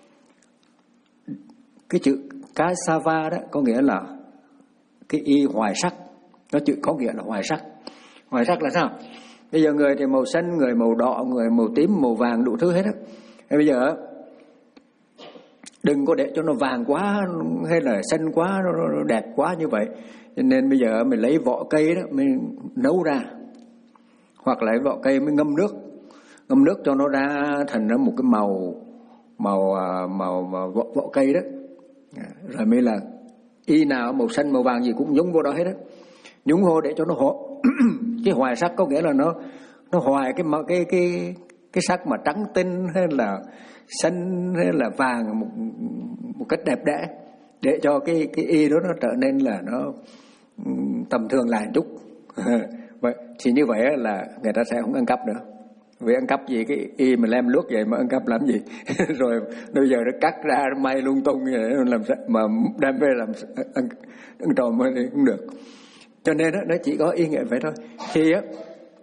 cái chữ Kasava đó có nghĩa là cái y hoài sắc, nó chữ có nghĩa là hoài sắc. Hoài sắc là sao? Bây giờ người thì màu xanh, người màu đỏ, người màu tím, màu vàng, đủ thứ hết á. Bây giờ đừng có để cho nó vàng quá hay là xanh quá, nó đẹp quá như vậy. Cho nên bây giờ mình lấy vỏ cây đó mình nấu ra, hoặc lấy vỏ cây mới ngâm nước, ngâm nước cho nó ra thành ra một cái màu màu màu, màu vỏ, vỏ cây đó, rồi mới là y nào màu xanh màu vàng gì cũng nhúng vô đó hết đó, nhúng vô để cho nó ho cái hoài sắc, có nghĩa là nó nó hoài cái cái cái cái sắc mà trắng tinh hay là xanh hay là vàng một một cách đẹp đẽ, để cho cái cái y đó nó trở nên là nó tầm thường lại một chút. Vậy thì như vậy là người ta sẽ không ăn cắp nữa. Vì ăn cắp gì cái y mà lem luốc vậy mà ăn cắp làm gì? Rồi bây giờ nó cắt ra nó may lung tung vậy làm sao mà đem về làm ăn, ăn trộm thì cũng được. Cho nên đó, nó chỉ có ý nghĩa vậy thôi. Thì á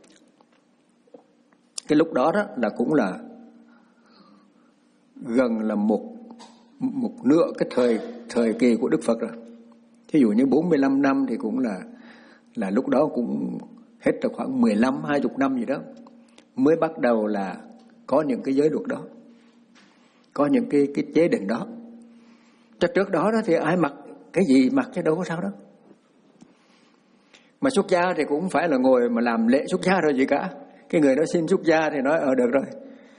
cái lúc đó đó là cũng là gần là một một nửa cái thời thời kỳ của Đức Phật rồi. Thí dụ như bốn mươi lăm năm thì cũng là là lúc đó cũng hết được khoảng mười lăm hai mươi năm gì đó mới bắt đầu là có những cái giới luật đó, có những cái cái chế định đó. Cho trước đó đó thì ai mặc cái gì mặc chứ đâu có sao đó. Mà xuất gia thì cũng phải là ngồi mà làm lễ xuất gia rồi gì cả. Cái người đó xin xuất gia thì nói ờ được rồi,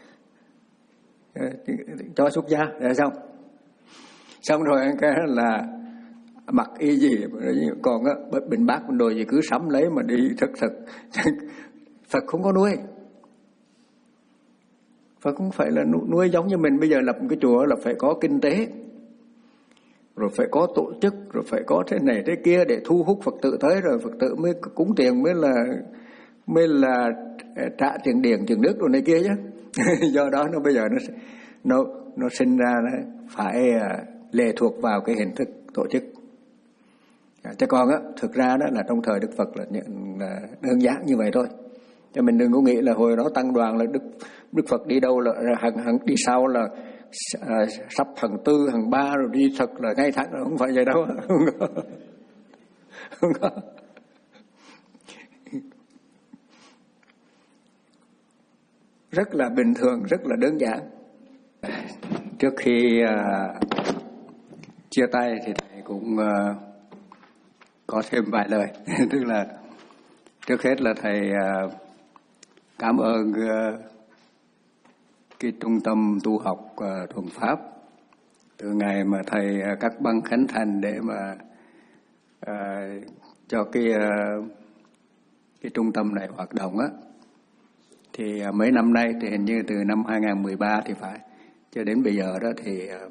cho xuất gia rồi xong. Xong rồi cái là mặc y gì, còn á bình bát bình đồ gì cứ sắm lấy mà đi thật thật. Phật không có nuôi. Phật cũng phải là nuôi giống như mình bây giờ lập một cái chùa là phải có kinh tế, rồi phải có tổ chức, rồi phải có thế này thế kia để thu hút Phật tử tới, rồi Phật tử mới cúng tiền, mới là mới là trả tiền điện tiền nước rồi này kia chứ. Do đó nó bây giờ nó nó nó sinh ra nó phải lệ thuộc vào cái hình thức tổ chức. Chứ còn á thực ra đó là trong thời Đức Phật là, là đơn giản như vậy thôi. Cho mình đừng có nghĩ là hồi đó tăng đoàn là Đức Đức Phật đi đâu là hàng hàng đi sau là à, sắp hàng tư hàng ba rồi đi thật là ngay thẳng, không phải vậy đâu. Không có. Rất là bình thường, rất là đơn giản. Trước khi uh, chia tay thì thầy cũng uh, có thêm vài lời. Tức là trước hết là thầy uh, cảm ơn uh, cái trung tâm tu học uh, Thuận Pháp từ ngày mà thầy uh, cắt băng khánh thành để mà uh, cho cái uh, cái trung tâm này hoạt động á. Thì uh, mấy năm nay thì hình như từ năm hai không một ba thì phải cho đến bây giờ đó thì uh,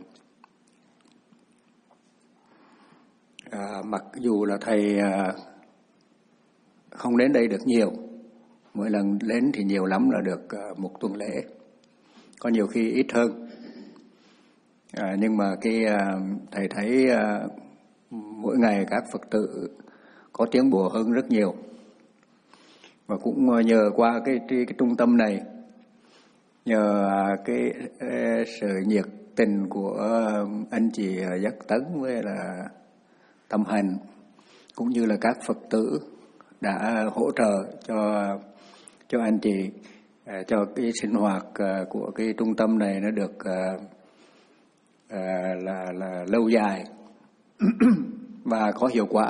uh, mặc dù là thầy uh, không đến đây được nhiều, mỗi lần đến thì nhiều lắm là được uh, một tuần lễ, có nhiều khi ít hơn. À, nhưng mà cái uh, thầy thấy uh, mỗi ngày các Phật tử có tiến bộ hơn rất nhiều, và cũng uh, nhờ qua cái, cái cái trung tâm này, nhờ uh, cái uh, sự nhiệt tình của uh, anh chị uh, Giác Tấn với là Tâm Hành, cũng như là các Phật tử đã hỗ trợ cho cho anh chị, uh, cho cái sinh hoạt uh, của cái trung tâm này nó được uh, uh, là là lâu dài và có hiệu quả.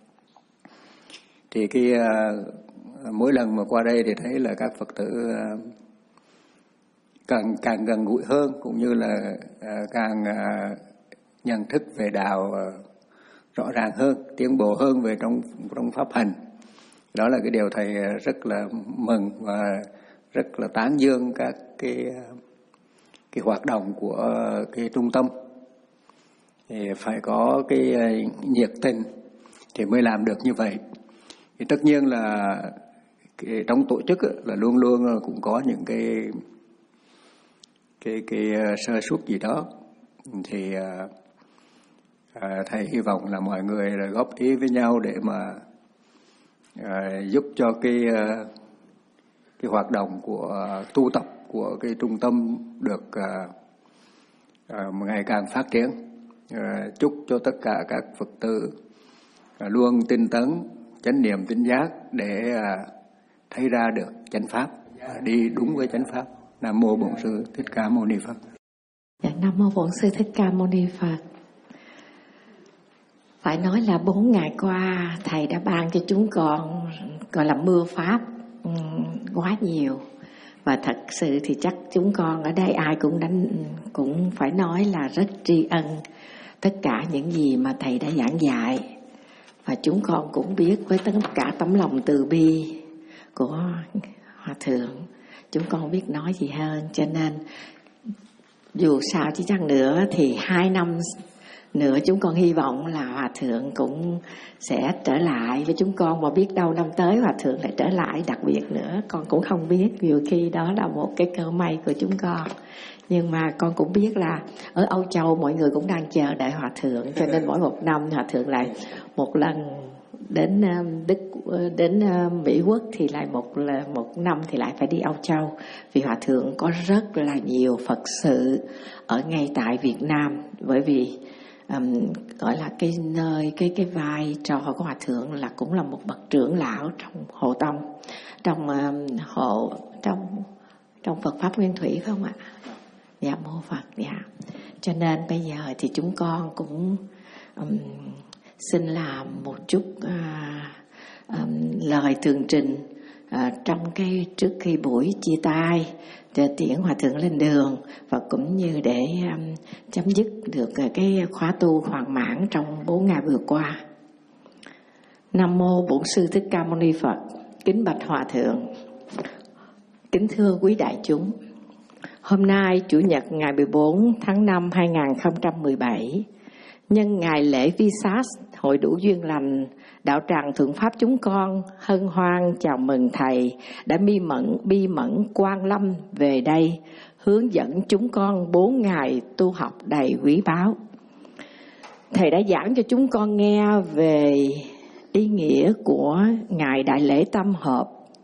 Thì cái uh, mỗi lần mà qua đây thì thấy là các Phật tử uh, càng càng gần gũi hơn, cũng như là uh, càng uh, nhận thức về đạo uh, rõ ràng hơn, tiến bộ hơn về trong trong pháp hành. Đó là cái điều thầy rất là mừng và rất là tán dương các cái cái hoạt động của cái trung tâm. Thì phải có cái nhiệt tình thì mới làm được như vậy. Thì tất nhiên là cái, trong tổ chức là luôn luôn cũng có những cái cái cái sơ suất gì đó. Thì à, thầy hy vọng là mọi người là góp ý với nhau để mà à, giúp cho cái cái hoạt động của tu tập của cái trung tâm được à, à, ngày càng phát triển. À, chúc cho tất cả các Phật tử à, luôn tinh tấn, chánh niệm tỉnh giác để à, thấy ra được chánh pháp, à, đi đúng với chánh pháp. Nam mô Bổn Sư Thích Ca Mâu Ni Phật. Dạ, Nam mô Bổn Sư Thích Ca Mâu Ni Phật. Phải nói là bốn ngày qua thầy đã ban cho chúng con gọi là mưa pháp quá nhiều, và thật sự thì chắc chúng con ở đây ai cũng đánh cũng phải nói là rất tri ân tất cả những gì mà thầy đã giảng dạy. Và chúng con cũng biết với tất cả tấm lòng từ bi của Hòa Thượng, chúng con biết nói gì hơn. Cho nên dù sao chỉ chăng nữa thì hai năm nữa chúng con hy vọng là Hòa Thượng cũng sẽ trở lại với chúng con, mà biết đâu năm tới Hòa Thượng lại trở lại đặc biệt nữa, con cũng không biết, nhiều khi đó là một cái cơ may của chúng con. Nhưng mà con cũng biết là ở Âu Châu mọi người cũng đang chờ đợi Hòa Thượng, cho nên mỗi một năm Hòa Thượng lại một lần đến Đức đến Mỹ Quốc thì lại một một năm thì lại phải đi Âu Châu, vì Hòa Thượng có rất là nhiều Phật sự ở ngay tại Việt Nam, bởi vì um, gọi là cái nơi cái cái vai trò của Hòa Thượng là cũng là một bậc trưởng lão trong hộ tông, trong um, hộ trong trong Phật pháp Nguyên Thủy, phải không ạ? Dạ mô Phật. Dạ. Cho nên bây giờ thì chúng con cũng um, xin làm một chút uh, um, lời tường trình uh, trong cái trước khi buổi chia tay để tiễn Hòa Thượng lên đường, và cũng như để um, chấm dứt được uh, cái khóa tu hoàn mãn trong bốn ngày vừa qua. Nam mô Bổn Sư Thích Ca Mâu Ni Phật. Kính bạch Hòa Thượng. Kính thưa quý đại chúng, hôm nay Chủ nhật ngày mười bốn tháng năm hai nghìn không trăm mười bảy, nhân ngày lễ Visas Hội đủ duyên lành, đạo tràng Thượng Pháp chúng con hân hoan chào mừng Thầy đã bi mẫn bi mẫn quan lâm về đây hướng dẫn chúng con bốn ngày tu học đầy quý báu. Thầy đã giảng cho chúng con nghe về ý nghĩa của ngày đại lễ tam hợp.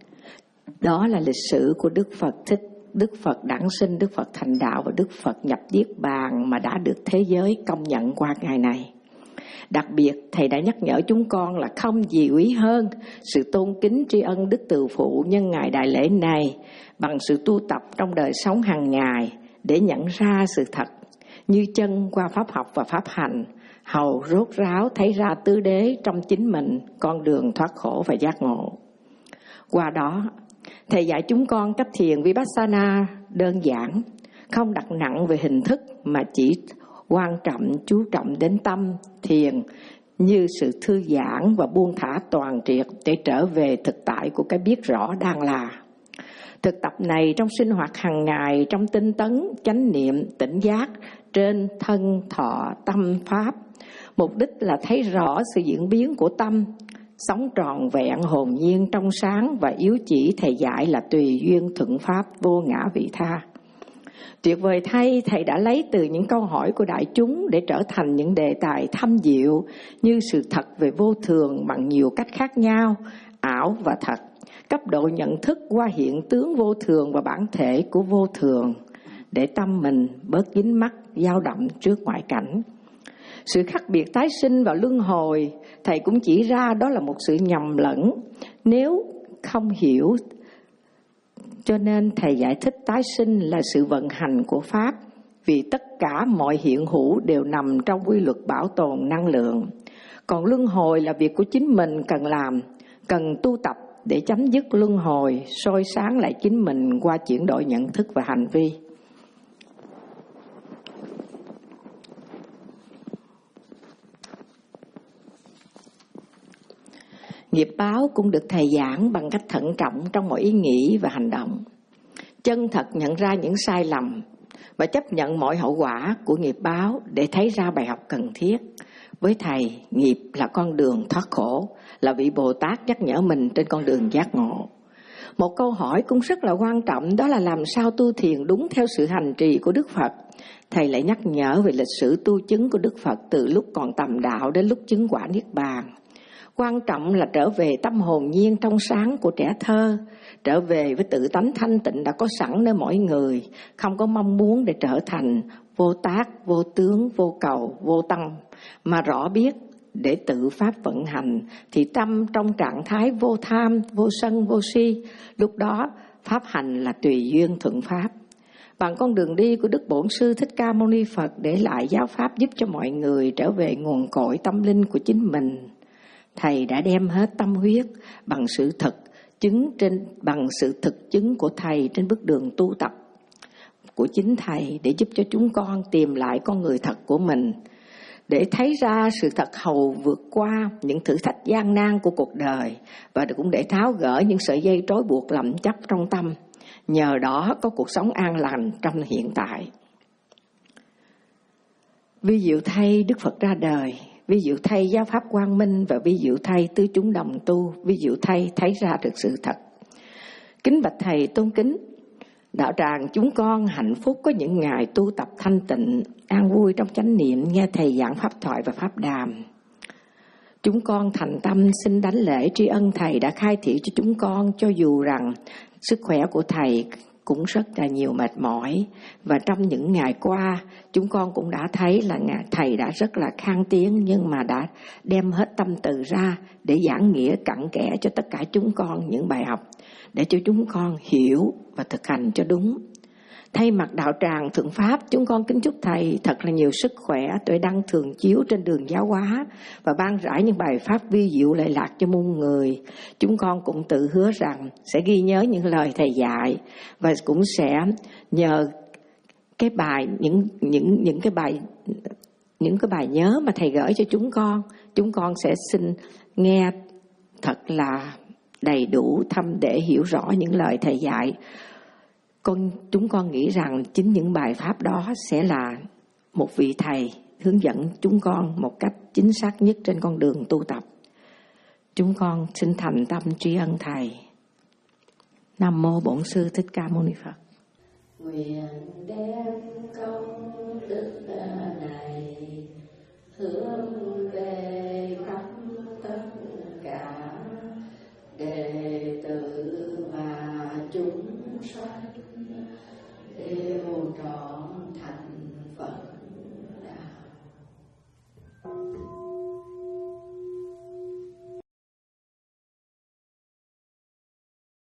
Đó là lịch sử của Đức Phật Thích, Đức Phật đản sinh, Đức Phật thành đạo và Đức Phật nhập niết bàn mà đã được thế giới công nhận qua ngày này. Đặc biệt, Thầy đã nhắc nhở chúng con là không gì quý hơn sự tôn kính tri ân Đức Từ Phụ nhân ngày đại lễ này bằng sự tu tập trong đời sống hàng ngày để nhận ra sự thật như chân qua pháp học và pháp hành, hầu rốt ráo thấy ra tứ đế trong chính mình, con đường thoát khổ và giác ngộ. Qua đó, Thầy dạy chúng con cách thiền Vipassana đơn giản, không đặt nặng về hình thức mà chỉ quan trọng chú trọng đến tâm thiền như sự thư giãn và buông thả toàn triệt để trở về thực tại của cái biết rõ đang là. Thực tập này trong sinh hoạt hàng ngày, trong tinh tấn, chánh niệm, tỉnh giác trên thân, thọ, tâm, pháp. Mục đích là thấy rõ sự diễn biến của tâm, sống tròn vẹn, hồn nhiên, trong sáng và yếu chỉ Thầy dạy là tùy duyên thuận pháp, vô ngã vị tha. Tuyệt vời thay, Thầy đã lấy từ những câu hỏi của đại chúng để trở thành những đề tài thâm diệu như sự thật về vô thường bằng nhiều cách khác nhau, ảo và thật, cấp độ nhận thức qua hiện tướng vô thường và bản thể của vô thường, để tâm mình bớt dính mắc, dao động trước ngoại cảnh. Sự khác biệt tái sinh và luân hồi, Thầy cũng chỉ ra đó là một sự nhầm lẫn nếu không hiểu. Cho nên Thầy giải thích tái sinh là sự vận hành của Pháp, vì tất cả mọi hiện hữu đều nằm trong quy luật bảo tồn năng lượng. Còn luân hồi là việc của chính mình cần làm, cần tu tập để chấm dứt luân hồi, soi sáng lại chính mình qua chuyển đổi nhận thức và hành vi. Nghiệp báo cũng được Thầy giảng bằng cách thận trọng trong mọi ý nghĩ và hành động. Chân thật nhận ra những sai lầm và chấp nhận mọi hậu quả của nghiệp báo để thấy ra bài học cần thiết. Với Thầy, nghiệp là con đường thoát khổ, là vị Bồ Tát nhắc nhở mình trên con đường giác ngộ. Một câu hỏi cũng rất là quan trọng, đó là làm sao tu thiền đúng theo sự hành trì của Đức Phật. Thầy lại nhắc nhở về lịch sử tu chứng của Đức Phật từ lúc còn tầm đạo đến lúc chứng quả Niết Bàn. Quan trọng là trở về tâm hồn nhiên trong sáng của trẻ thơ, trở về với tự tánh thanh tịnh đã có sẵn nơi mỗi người, không có mong muốn để trở thành vô tác, vô tướng, vô cầu, vô tâm, mà rõ biết để tự pháp vận hành, thì tâm trong trạng thái vô tham, vô sân, vô si, lúc đó pháp hành là tùy duyên thuận pháp. Bằng con đường đi của Đức Bổn Sư Thích Ca Mâu Ni Phật để lại giáo pháp giúp cho mọi người trở về nguồn cội tâm linh của chính mình. Thầy đã đem hết tâm huyết bằng sự thực chứng trên bằng sự thực chứng của Thầy trên bước đường tu tập của chính Thầy để giúp cho chúng con tìm lại con người thật của mình, để thấy ra sự thật hầu vượt qua những thử thách gian nan của cuộc đời, và cũng để tháo gỡ những sợi dây trói buộc lậm chấp trong tâm, nhờ đó có cuộc sống an lành trong hiện tại. Vi diệu thay Đức Phật ra đời, vi diệu thay giáo pháp quang minh, và vi diệu thay tứ chúng đồng tu, vi diệu thay thấy ra được sự thật. Kính bạch Thầy tôn kính, đạo tràng chúng con hạnh phúc có những ngày tu tập thanh tịnh, an vui trong chánh niệm, nghe Thầy giảng pháp thoại và pháp đàm. Chúng con thành tâm xin đảnh lễ tri ân Thầy đã khai thị cho chúng con, cho dù rằng sức khỏe của Thầy cũng rất là nhiều mệt mỏi. Và trong những ngày qua, chúng con cũng đã thấy là Thầy đã rất là khang tiếng, nhưng mà đã đem hết tâm từ ra để giảng nghĩa cặn kẽ cho tất cả chúng con những bài học, để cho chúng con hiểu và thực hành cho đúng. Thay mặt đạo tràng Thượng Pháp, chúng con kính chúc Thầy thật là nhiều sức khỏe, tuệ đăng thường chiếu trên đường giáo hóa, và ban rải những bài pháp vi diệu lệ lạc cho muôn người. Chúng con cũng tự hứa rằng sẽ ghi nhớ những lời Thầy dạy, và cũng sẽ nhờ cái bài những những những cái bài những cái bài nhớ mà Thầy gửi cho chúng con, chúng con sẽ xin nghe thật là đầy đủ thâm để hiểu rõ những lời Thầy dạy. Con, chúng con nghĩ rằng chính những bài pháp đó sẽ là một vị Thầy hướng dẫn chúng con một cách chính xác nhất trên con đường tu tập. Chúng con xin thành tâm tri ân Thầy. Nam mô Bổn Sư Thích Ca Mâu Ni Phật. Nguyện đem công đức này